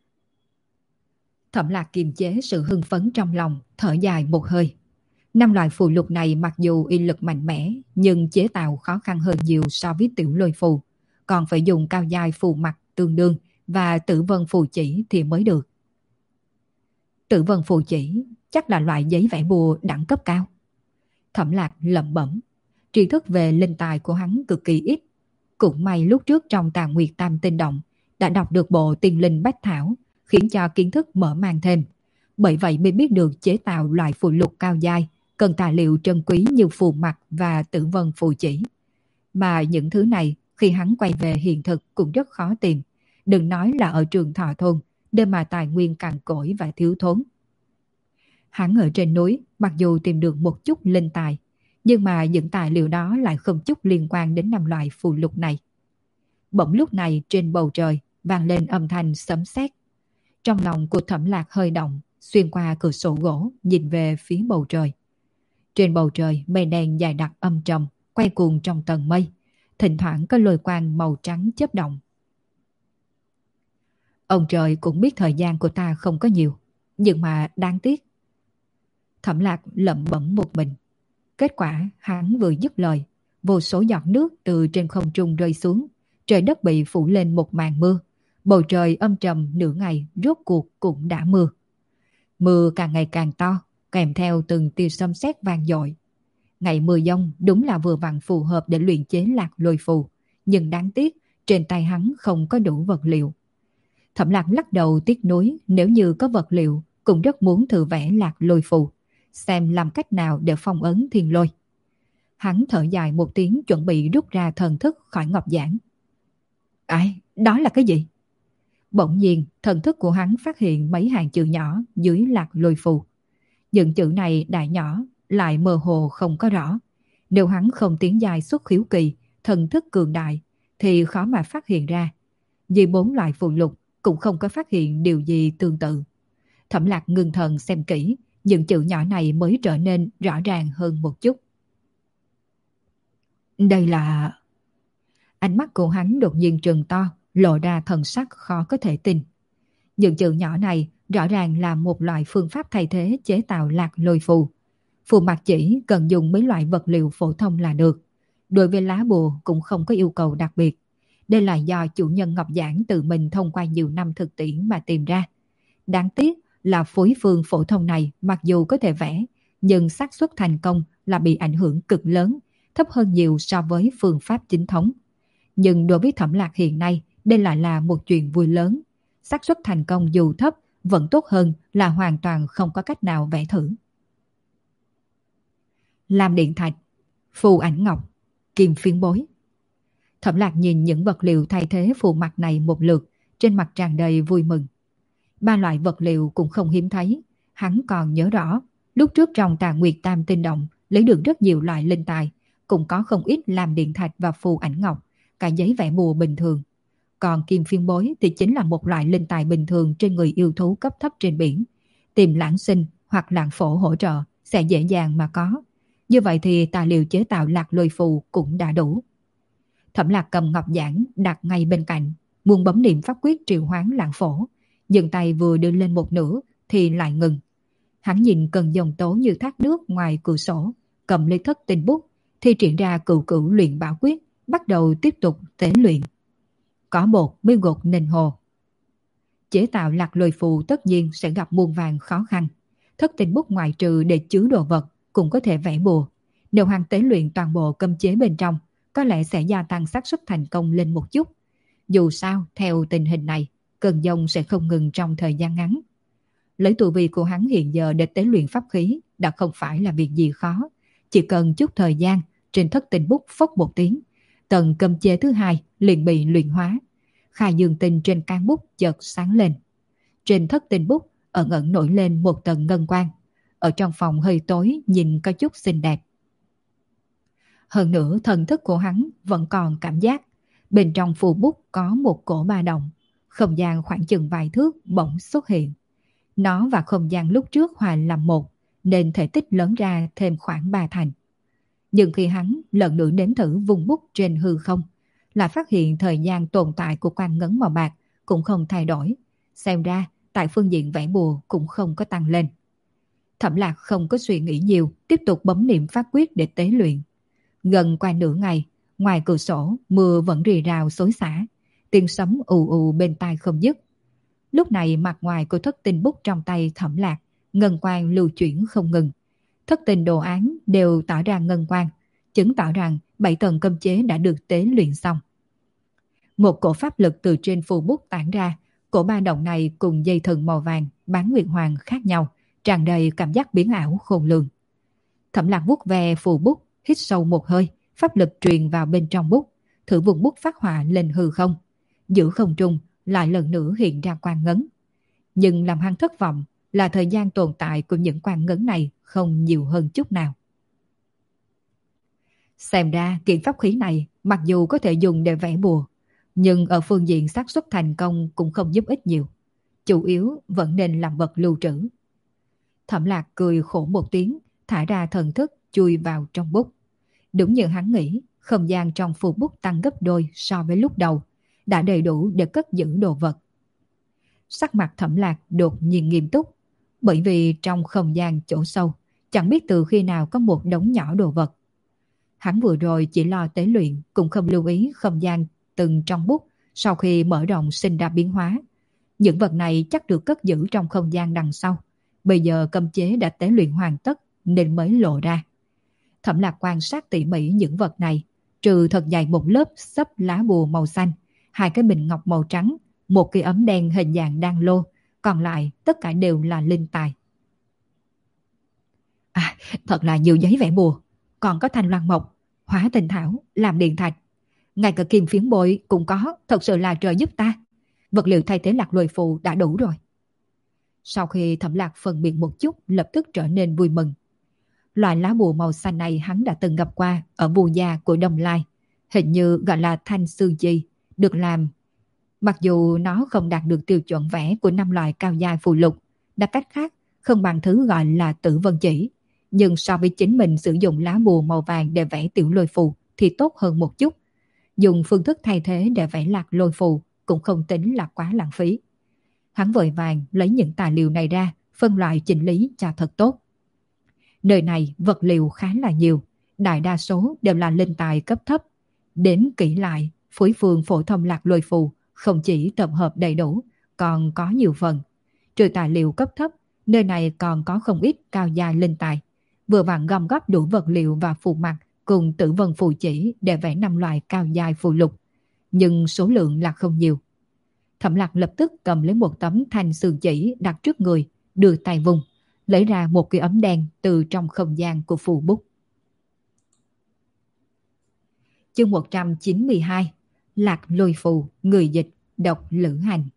Thẩm Lạc kiềm chế sự hưng phấn trong lòng, thở dài một hơi. 5 loại phù lục này mặc dù uy lực mạnh mẽ, nhưng chế tạo khó khăn hơn nhiều so với tiểu lôi phù, còn phải dùng cao giai phù mặt tương đương và tử vân phù chỉ thì mới được. Tử vân phù chỉ chắc là loại giấy vẽ bùa đẳng cấp cao. Thẩm Lạc lẩm bẩm, tri thức về linh tài của hắn cực kỳ ít. Cũng may lúc trước trong Tà Nguyệt Tam Tinh Động đã đọc được bộ Tiên Linh Bách Thảo, khiến cho kiến thức mở mang thêm. Bởi vậy mới biết được chế tạo loại phù lục cao giai cần tài liệu trân quý như phù mặt và tử vân phù chỉ. Mà những thứ này khi hắn quay về hiện thực cũng rất khó tìm. Đừng nói là ở Trường Thọ Thôn, nơi mà tài nguyên cằn cỗi và thiếu thốn. Hắn ở trên núi, mặc dù tìm được một chút linh tài, nhưng mà những tài liệu đó lại không chút liên quan đến 5 loại phù lục này. Bỗng lúc này trên bầu trời vang lên âm thanh sấm sét. Trong lòng của Thẩm Lạc hơi động, xuyên qua cửa sổ gỗ nhìn về phía bầu trời. Trên bầu trời mây đen dài đặc âm trầm quay cuồng trong tầng mây, thỉnh thoảng có lôi quang màu trắng chớp động. Ông trời cũng biết thời gian của ta không có nhiều, nhưng mà đáng tiếc. Thẩm Lạc lẩm bẩm một mình. Kết quả hắn vừa dứt lời, vô số giọt nước từ trên không trung rơi xuống, trời đất bị phủ lên một màn mưa. Bầu trời âm trầm nửa ngày rốt cuộc cũng đã mưa. Mưa càng ngày càng to, kèm theo từng tia sấm sét vang dội. Ngày mưa giông đúng là vừa vặn phù hợp để luyện chế lạc lôi phù, nhưng đáng tiếc trên tay hắn không có đủ vật liệu. Thẩm Lạc lắc đầu tiếc nuối, nếu như có vật liệu cũng rất muốn thử vẽ lạc lôi phù, xem làm cách nào để phong ấn thiên lôi. Hắn thở dài một tiếng chuẩn bị rút ra thần thức khỏi ngọc giản. Ai, đó là cái gì? Bỗng nhiên thần thức của hắn phát hiện mấy hàng chữ nhỏ dưới lạc lôi phù. Những chữ này đại nhỏ lại mơ hồ không có rõ. Nếu hắn không tiến dài xuất khiếu kỳ, thần thức cường đại thì khó mà phát hiện ra. Vì 4 loại phù lục cũng không có phát hiện điều gì tương tự. Thẩm Lạc ngưng thần xem kỹ, những chữ nhỏ này mới trở nên rõ ràng hơn một chút. Đây là... Ánh mắt của hắn đột nhiên trừng to, lộ ra thần sắc khó có thể tin. Những chữ nhỏ này rõ ràng là một loại phương pháp thay thế chế tạo lạc lôi phù. Phù mặt chỉ cần dùng mấy loại vật liệu phổ thông là được. Đối với lá bùa cũng không có yêu cầu đặc biệt. Đây là do chủ nhân Ngọc Giảng tự mình thông qua nhiều năm thực tiễn mà tìm ra. Đáng tiếc là phối phương phổ thông này mặc dù có thể vẽ, nhưng xác suất thành công là bị ảnh hưởng cực lớn, thấp hơn nhiều so với phương pháp chính thống. Nhưng đối với Thẩm Lạc hiện nay, đây lại là một chuyện vui lớn. Xác suất thành công dù thấp vẫn tốt hơn là hoàn toàn không có cách nào vẽ thử. Làm điện thạch, phù ảnh ngọc, kim phiến bối. Thẩm Lạc nhìn những vật liệu thay thế phù mặt này một lượt, trên mặt tràn đầy vui mừng. 3 loại vật liệu cũng không hiếm thấy. Hắn còn nhớ rõ, lúc trước trong Tà Nguyệt Tam Tinh Động lấy được rất nhiều loại linh tài, cũng có không ít làm điện thạch và phù ảnh ngọc, cả giấy vẽ bùa bình thường. Còn kim phiến bối thì chính là một loại linh tài bình thường trên người yêu thú cấp thấp trên biển. Tìm lãng sinh hoặc lãng phổ hỗ trợ sẽ dễ dàng mà có. Như vậy thì tài liệu chế tạo lạc lôi phù cũng đã đủ. Thẩm Lạc cầm ngọc giản đặt ngay bên cạnh, muốn bấm niệm pháp quyết triệu hoán lãng phổ. Dừng tay vừa đưa lên một nửa thì lại ngừng. Hắn nhìn cần dòng tố như thác nước ngoài cửa sổ, cầm lấy thất tinh bút, thi triển ra cửu cửu luyện bảo quyết, bắt đầu tiếp tục tế luyện. Có bột mới gột nền hồ. Chế tạo lạc lôi phù tất nhiên sẽ gặp muôn vàn khó khăn. Thất tinh bút ngoại trừ để chứa đồ vật cũng có thể vẽ bùa. Nếu hắn tế luyện toàn bộ cấm chế bên trong, có lẽ sẽ gia tăng xác suất thành công lên một chút. Dù sao, theo tình hình này, cơn giông sẽ không ngừng trong thời gian ngắn. Lấy tu vi của hắn hiện giờ để tế luyện pháp khí đã không phải là việc gì khó. Chỉ cần chút thời gian, trên thất tinh bút phốc một tiếng, tầng cấm chế thứ hai liền bị luyện hóa. Khai dương tinh trên can bút chợt sáng lên. Trên thất tinh bút ẩn ẩn nổi lên một tầng ngân quang. Ở trong phòng hơi tối nhìn có chút xinh đẹp. Hơn nữa thần thức của hắn vẫn còn cảm giác bên trong phù bút có một cổ ba động. Không gian khoảng chừng vài thước bỗng xuất hiện. Nó và không gian lúc trước hòa làm một, nên thể tích lớn ra thêm khoảng 3 thành. Nhưng khi hắn lần nữa nếm thử vùng bút trên hư không, lại phát hiện thời gian tồn tại của quang ngấn màu bạc cũng không thay đổi. Xem ra tại phương diện vẽ bùa cũng không có tăng lên. Thẩm Lạc không có suy nghĩ nhiều, tiếp tục bấm niệm pháp quyết để tế luyện. Gần qua nửa ngày, ngoài cửa sổ mưa vẫn rì rào xối xả, tiếng sấm ù ù bên tai không dứt. Lúc này mặt ngoài của thất tinh bút trong tay Thẩm Lạc, ngân quang lưu chuyển không ngừng. Thất tinh đồ án đều tỏ ra ngân quang, chứng tỏ rằng 7 tầng cấm chế đã được tế luyện xong. Một cổ pháp lực từ trên phù bút tản ra, cổ ba động này cùng dây thần màu vàng bán nguyệt hoàng khác nhau, tràn đầy cảm giác biến ảo khôn lường. Thẩm Lạc vuốt ve phù bút, hít sâu một hơi, pháp lực truyền vào bên trong bút, thử vùng bút phát họa lên hư không. Giữa không trung lại lần nữa hiện ra quang ngấn. Nhưng làm hắn thất vọng là thời gian tồn tại của những quang ngấn này không nhiều hơn chút nào. Xem ra kiện pháp khí này mặc dù có thể dùng để vẽ bùa, nhưng ở phương diện xác suất thành công cũng không giúp ích nhiều. Chủ yếu vẫn nên làm vật lưu trữ. Thẩm Lạc cười khổ một tiếng, thả ra thần thức chui vào trong bút. Đúng như hắn nghĩ, không gian trong phù bút tăng gấp đôi so với lúc đầu, đã đầy đủ để cất giữ đồ vật. Sắc mặt Thẩm Lạc đột nhiên nghiêm túc, bởi vì trong không gian chỗ sâu, chẳng biết từ khi nào có một đống nhỏ đồ vật. Hắn vừa rồi chỉ lo tế luyện, cũng không lưu ý không gian từng trong bút sau khi mở rộng sinh ra biến hóa. Những vật này chắc được cất giữ trong không gian đằng sau. Bây giờ cấm chế đã tế luyện hoàn tất nên mới lộ ra. Thẩm Lạc quan sát tỉ mỉ những vật này, trừ thật dày một lớp xấp lá bùa màu xanh, 2 cái bình ngọc màu trắng, 1 cái ấm đen hình dạng đan lô, còn lại tất cả đều là linh tài. À, thật là nhiều giấy vẽ bùa, còn có thanh loan mộc, hóa tinh thảo, làm điện thạch. Ngay cả kim phiến bội cũng có, thật sự là trời giúp ta. Vật liệu thay thế lạc lôi phù đã đủ rồi. Sau khi Thẩm Lạc phân biệt một chút, lập tức trở nên vui mừng. Loại lá bùa màu xanh này hắn đã từng gặp qua ở bùa gia của Đông Lai, hình như gọi là thanh xương chi, được làm. Mặc dù nó không đạt được tiêu chuẩn vẽ của 5 loại cao giai phù lục, đặt cách khác không bằng thứ gọi là tử vân chỉ, nhưng so với chính mình sử dụng lá bùa màu vàng để vẽ tiểu lôi phù thì tốt hơn một chút. Dùng phương thức thay thế để vẽ lạc lôi phù cũng không tính là quá lãng phí. Hắn vội vàng lấy những tài liệu này ra, phân loại chỉnh lý cho thật tốt. Nơi này vật liệu khá là nhiều, đại đa số đều là linh tài cấp thấp. Đến kỹ lại, phối phương phổ thông lạc lôi phù không chỉ tập hợp đầy đủ, còn có nhiều phần. Trừ tài liệu cấp thấp, nơi này còn có không ít cao giai linh tài. Vừa vặn gom góp đủ vật liệu và phù mặt cùng tử vân phù chỉ để vẽ 5 loại cao giai phù lục. Nhưng số lượng là không nhiều. Thẩm Lạc lập tức cầm lấy một tấm thanh xương chỉ đặt trước người, đưa tay vùng, lấy ra một cái ấm đen từ trong không gian của phù bút. Chương 192, Lạc lôi phù, người dịch, độc lữ hành.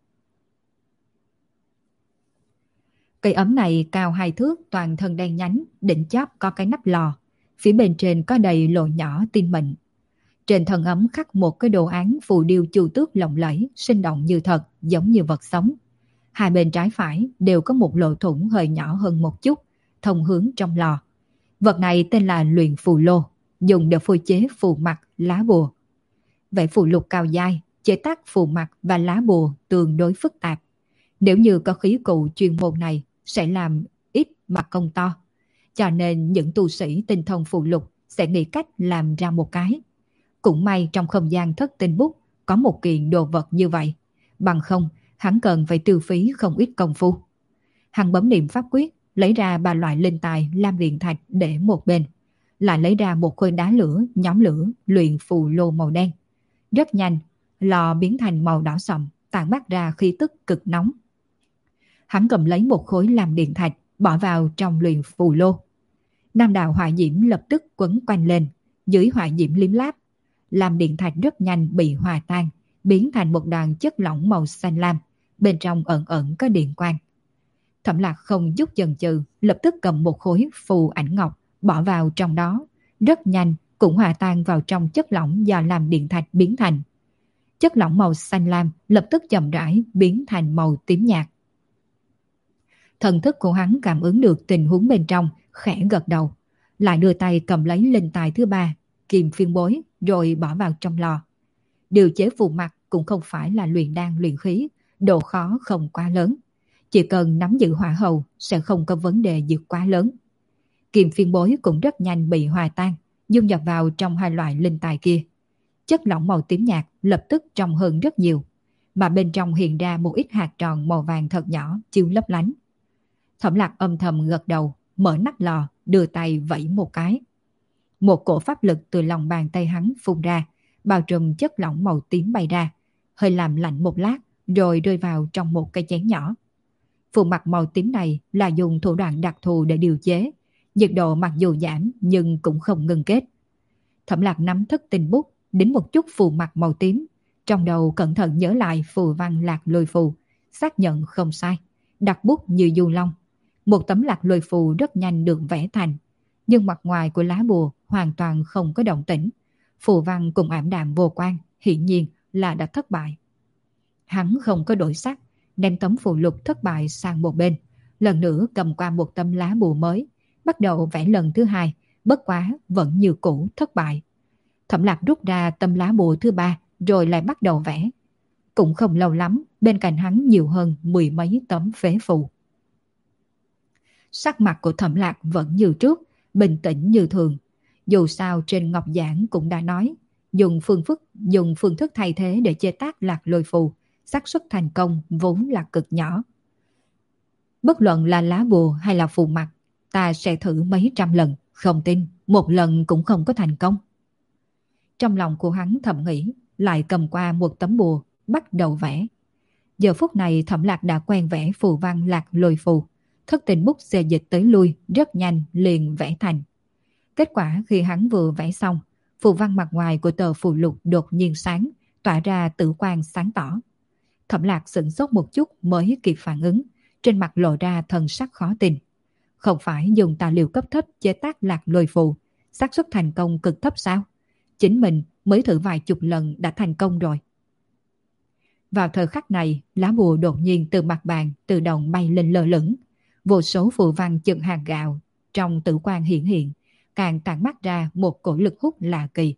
Cây ấm này cao 2 thước, toàn thân đen nhánh, đỉnh chóp có cái nắp lò, phía bên trên có đầy lỗ nhỏ tin mịn. Trên thân ấm khắc một cái đồ án phù điêu chu tước lộng lẫy, sinh động như thật, giống như vật sống. Hai bên trái phải đều có một lỗ thủng hơi nhỏ hơn một chút, thông hướng trong lò. Vật này tên là luyện phù lô, dùng để phối chế phù mặt, lá bùa. Vậy phù lục cao giai, chế tác phù mặt và lá bùa tương đối phức tạp. Nếu như có khí cụ chuyên môn này, sẽ làm ít mà công to. Cho nên những tu sĩ tinh thông phù lục sẽ nghĩ cách làm ra một cái. Cũng may trong không gian thất tinh bút có một kiện đồ vật như vậy. Bằng không, hắn cần phải tiêu phí không ít công phu. Hắn bấm niệm pháp quyết, lấy ra 3 loại linh tài lam điện thạch để một bên. Lại lấy ra một khối đá lửa, nhóm lửa, luyện phù lô màu đen. Rất nhanh, lò biến thành màu đỏ sậm, tản mát ra khí tức cực nóng. Hắn cầm lấy một khối làm điện thạch, bỏ vào trong luyện phù lô. Nam đạo hỏa diễm lập tức quấn quanh lên, dưới hỏa diễm liếm láp. Làm điện thạch rất nhanh bị hòa tan, biến thành một đoàn chất lỏng màu xanh lam, bên trong ẩn ẩn có điện quang. Thẩm Lạc không chút chần chừ, lập tức cầm một khối phù ảnh ngọc, bỏ vào trong đó, rất nhanh cũng hòa tan vào trong chất lỏng do làm điện thạch biến thành. Chất lỏng màu xanh lam lập tức chậm rãi biến thành màu tím nhạt. Thần thức của hắn cảm ứng được tình huống bên trong, khẽ gật đầu, lại đưa tay cầm lấy linh tài thứ ba, kim phiên bối, rồi bỏ vào trong lò. Điều chế phù mặt cũng không phải là luyện đan luyện khí, độ khó không quá lớn. Chỉ cần nắm giữ hỏa hầu sẽ không có vấn đề gì quá lớn. Kim phiên bối cũng rất nhanh bị hòa tan, dung nhập vào trong hai loại linh tài kia. Chất lỏng màu tím nhạt lập tức trong hơn rất nhiều, mà bên trong hiện ra một ít hạt tròn màu vàng thật nhỏ chiếu lấp lánh. Thẩm Lạc âm thầm gật đầu, mở nắp lò, đưa tay vẫy một cái. Một cổ pháp lực từ lòng bàn tay hắn phun ra, bao trùm chất lỏng màu tím bay ra, hơi làm lạnh một lát, rồi rơi vào trong một cái chén nhỏ. Phù mặt màu tím này là dùng thủ đoạn đặc thù để điều chế, nhiệt độ mặc dù giảm nhưng cũng không ngừng kết. Thẩm Lạc nắm thức tinh bút, đính một chút phù mặt màu tím, trong đầu cẩn thận nhớ lại phù văn lạc lôi phù, xác nhận không sai, đặt bút như du long. Một tấm lạc lôi phù rất nhanh được vẽ thành, nhưng mặt ngoài của lá bùa hoàn toàn không có động tĩnh. Phù văn cùng ảm đạm vô quang, hiển nhiên là đã thất bại. Hắn không có đổi sắc, đem tấm phù lục thất bại sang một bên, lần nữa cầm qua một tấm lá bùa mới, bắt đầu vẽ lần thứ hai, bất quá vẫn như cũ thất bại. Thẩm Lạc rút ra tấm lá bùa thứ ba, rồi lại bắt đầu vẽ. Cũng không lâu lắm, bên cạnh hắn nhiều hơn 10 mấy tấm phế phù. Sắc mặt của Thẩm Lạc vẫn như trước, bình tĩnh như thường. Dù sao trên ngọc giảng cũng đã nói, dùng phương thức thay thế để chế tác lạc lôi phù, xác suất thành công vốn là cực nhỏ. Bất luận là lá bùa hay là phù mặt, ta sẽ thử mấy trăm lần, không tin một lần cũng không có thành công. Trong lòng của hắn thầm nghĩ, lại cầm qua một tấm bùa, bắt đầu vẽ. Giờ phút này Thẩm Lạc đã quen vẽ phù văn lạc lôi phù, thất tình bút xê dịch tới lui, rất nhanh liền vẽ thành. Kết quả khi hắn vừa vẽ xong, phù văn mặt ngoài của tờ phù lục đột nhiên sáng, tỏa ra tử quang sáng tỏ. Thẩm Lạc sửng sốt một chút mới kịp phản ứng, trên mặt lộ ra thần sắc khó tin. Không phải dùng tài liệu cấp thấp chế tác lạc lôi phù, xác suất thành công cực thấp sao? Chính mình mới thử vài chục lần đã thành công rồi. Vào thời khắc này, lá bùa đột nhiên từ mặt bàn tự động bay lên lơ lửng. Vô số phù văn chừng hạt gạo trong tử quang hiện hiện, càng tản mát ra một cổ lực hút lạ kỳ.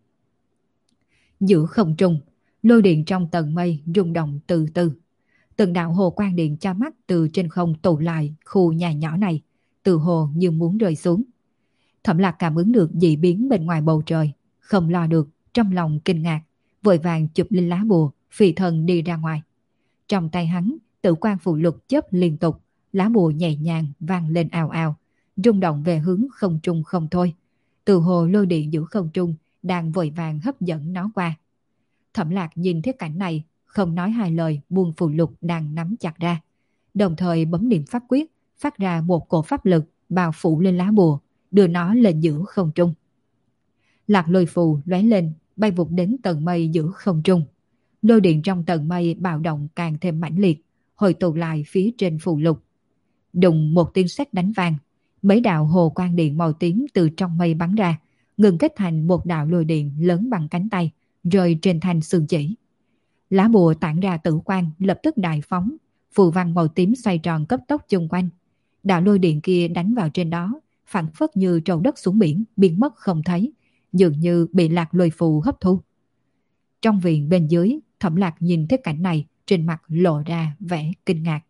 Giữa không trung, lôi điện trong tầng mây rung động từ từ. Từng đạo hồ quang điện cho mắt từ trên không tụ lại khu nhà nhỏ này, từ hồ như muốn rơi xuống. Thẩm Lạc cảm ứng được dị biến bên ngoài bầu trời, không lo được, trong lòng kinh ngạc, vội vàng chụp lên lá bùa, phi thân đi ra ngoài. Trong tay hắn, tử quang phù lục chớp liên tục, lá bùa nhẹ nhàng vang lên ào ào, rung động về hướng không trung không thôi. Từ hồ lôi điện giữa không trung đang vội vàng hấp dẫn nó qua. Thẩm Lạc nhìn thấy cảnh này, không nói hai lời buông phù lục đang nắm chặt ra, đồng thời bấm niệm pháp quyết, phát ra một cổ pháp lực bao phủ lên lá bùa, đưa nó lên giữa không trung. Lạc lôi phù lóe lên, bay vụt đến tầng mây giữa không trung. Lôi điện trong tầng mây bạo động càng thêm mãnh liệt, hồi tụ lại phía trên phù lục. Đùng một tiếng sét đánh vang, mấy đạo hồ quang điện màu tím từ trong mây bắn ra, ngừng kết thành một đạo lôi điện lớn bằng cánh tay, rơi trên thanh xương chỉ. Lá bùa tản ra tử quang lập tức đại phóng, phù văn màu tím xoay tròn cấp tốc chung quanh. Đạo lôi điện kia đánh vào trên đó, phảng phất như trầu đất xuống biển, biến mất không thấy, dường như bị lạc lôi phù hấp thu. Trong viện bên dưới, Thẩm Lạc nhìn thấy cảnh này, trên mặt lộ ra vẻ kinh ngạc.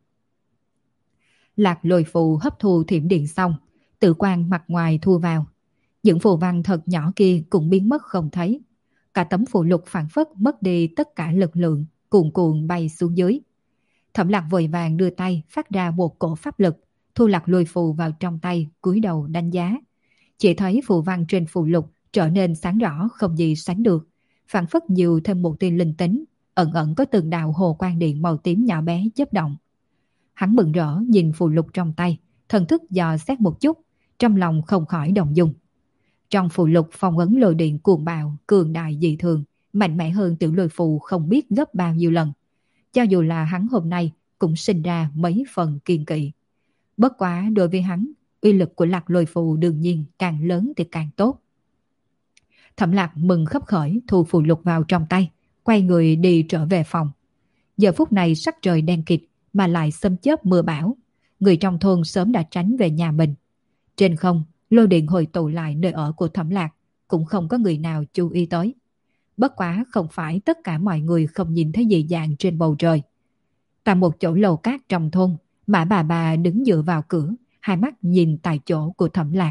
Lạc lôi phù hấp thu thiểm điện xong, tử quang mặt ngoài thu vào. Những phù văn thật nhỏ kia cũng biến mất không thấy. Cả tấm phù lục phảng phất mất đi tất cả lực lượng, cuồn cuộn bay xuống dưới. Thẩm Lạc vội vàng đưa tay phát ra một cổ pháp lực, thu lạc lôi phù vào trong tay, cúi đầu đánh giá. Chỉ thấy phù văn trên phù lục trở nên sáng rõ không gì sánh được, phảng phất nhiều thêm một tia linh tính, ẩn ẩn có từng đạo hồ quang điện màu tím nhỏ bé chớp động. Hắn mừng rỡ nhìn phù lục trong tay, thần thức dò xét một chút, trong lòng không khỏi động dung. Trong phù lục phong ấn lôi điện cuồng bạo, cường đại dị thường, mạnh mẽ hơn tiểu lôi phù không biết gấp bao nhiêu lần. Cho dù là hắn hôm nay cũng sinh ra mấy phần kiên kỵ. Bất quá đối với hắn, uy lực của lạc lôi phù đương nhiên càng lớn thì càng tốt. Thẩm Lạc mừng khấp khởi thu phù lục vào trong tay, quay người đi trở về phòng. Giờ phút này sắc trời đen kịt mà lại xâm chớp mưa bão. Người trong thôn sớm đã tránh về nhà mình. Trên không, lôi điện hồi tụ lại nơi ở của Thẩm Lạc, cũng không có người nào chú ý tới. Bất quá không phải tất cả mọi người không nhìn thấy dị dạng trên bầu trời. Tại một chỗ lầu cát trong thôn, Mã bà đứng dựa vào cửa, hai mắt nhìn tại chỗ của Thẩm Lạc.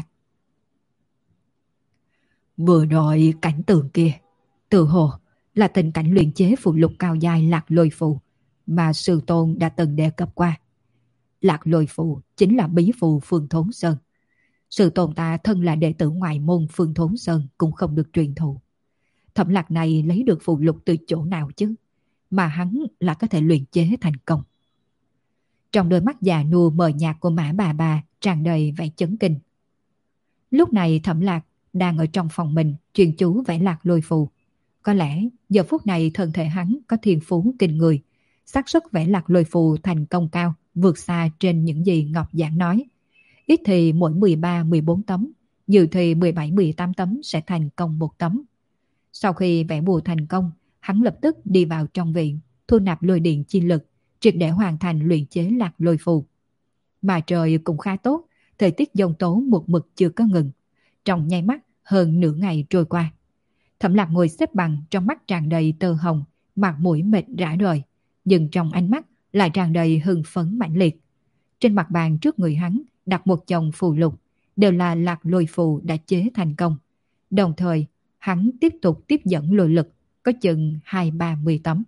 Vừa rồi cảnh tượng kia, tự hồ là tình cảnh luyện chế phụ lục cao dài lạc lôi phù mà sư tôn đã từng đề cập qua. Lạc lôi phù chính là bí phù Phương Thốn Sơn. Sư tôn ta thân là đệ tử ngoại môn Phương Thốn Sơn cũng không được truyền thụ. Thẩm Lạc này lấy được phù lục từ chỗ nào chứ, mà hắn là có thể luyện chế thành công. Trong đôi mắt già nua mờ nhạt của Mã bà tràn đầy vẻ chấn kinh. Lúc này Thẩm Lạc đang ở trong phòng mình chuyên chú vẽ lạc lôi phù. Có lẽ giờ phút này thân thể hắn có thiên phú kinh người, xác suất vẽ lạc lôi phù thành công cao vượt xa trên những gì Ngọc Giảng nói. Ít thì mỗi 13-14 tấm, nhiều thì 17-18 tấm sẽ thành công một tấm. Sau khi vẽ bùa thành công, hắn lập tức đi vào trong viện, thu nạp lôi điện chi lực, triệt để hoàn thành luyện chế lạc lôi phù. Mà trời cũng khá tốt, thời tiết giông tố một mực chưa có ngừng. Trong nháy mắt, hơn nửa ngày trôi qua. Thẩm Lạc ngồi xếp bằng, trong mắt tràn đầy tơ hồng, mặt mũi mệt rã rời, nhưng trong ánh mắt lại tràn đầy hưng phấn mãnh liệt. Trên mặt bàn trước người hắn đặt một chồng phù lục, đều là lạc lôi phù đã chế thành công. Đồng thời, hắn tiếp tục tiếp dẫn lôi lực, có chừng 20-30 tấm.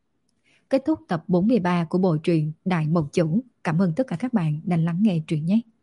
Kết thúc tập 43 của bộ truyện Đại Mộng Chủ. Cảm ơn tất cả các bạn đã lắng nghe truyện nhé.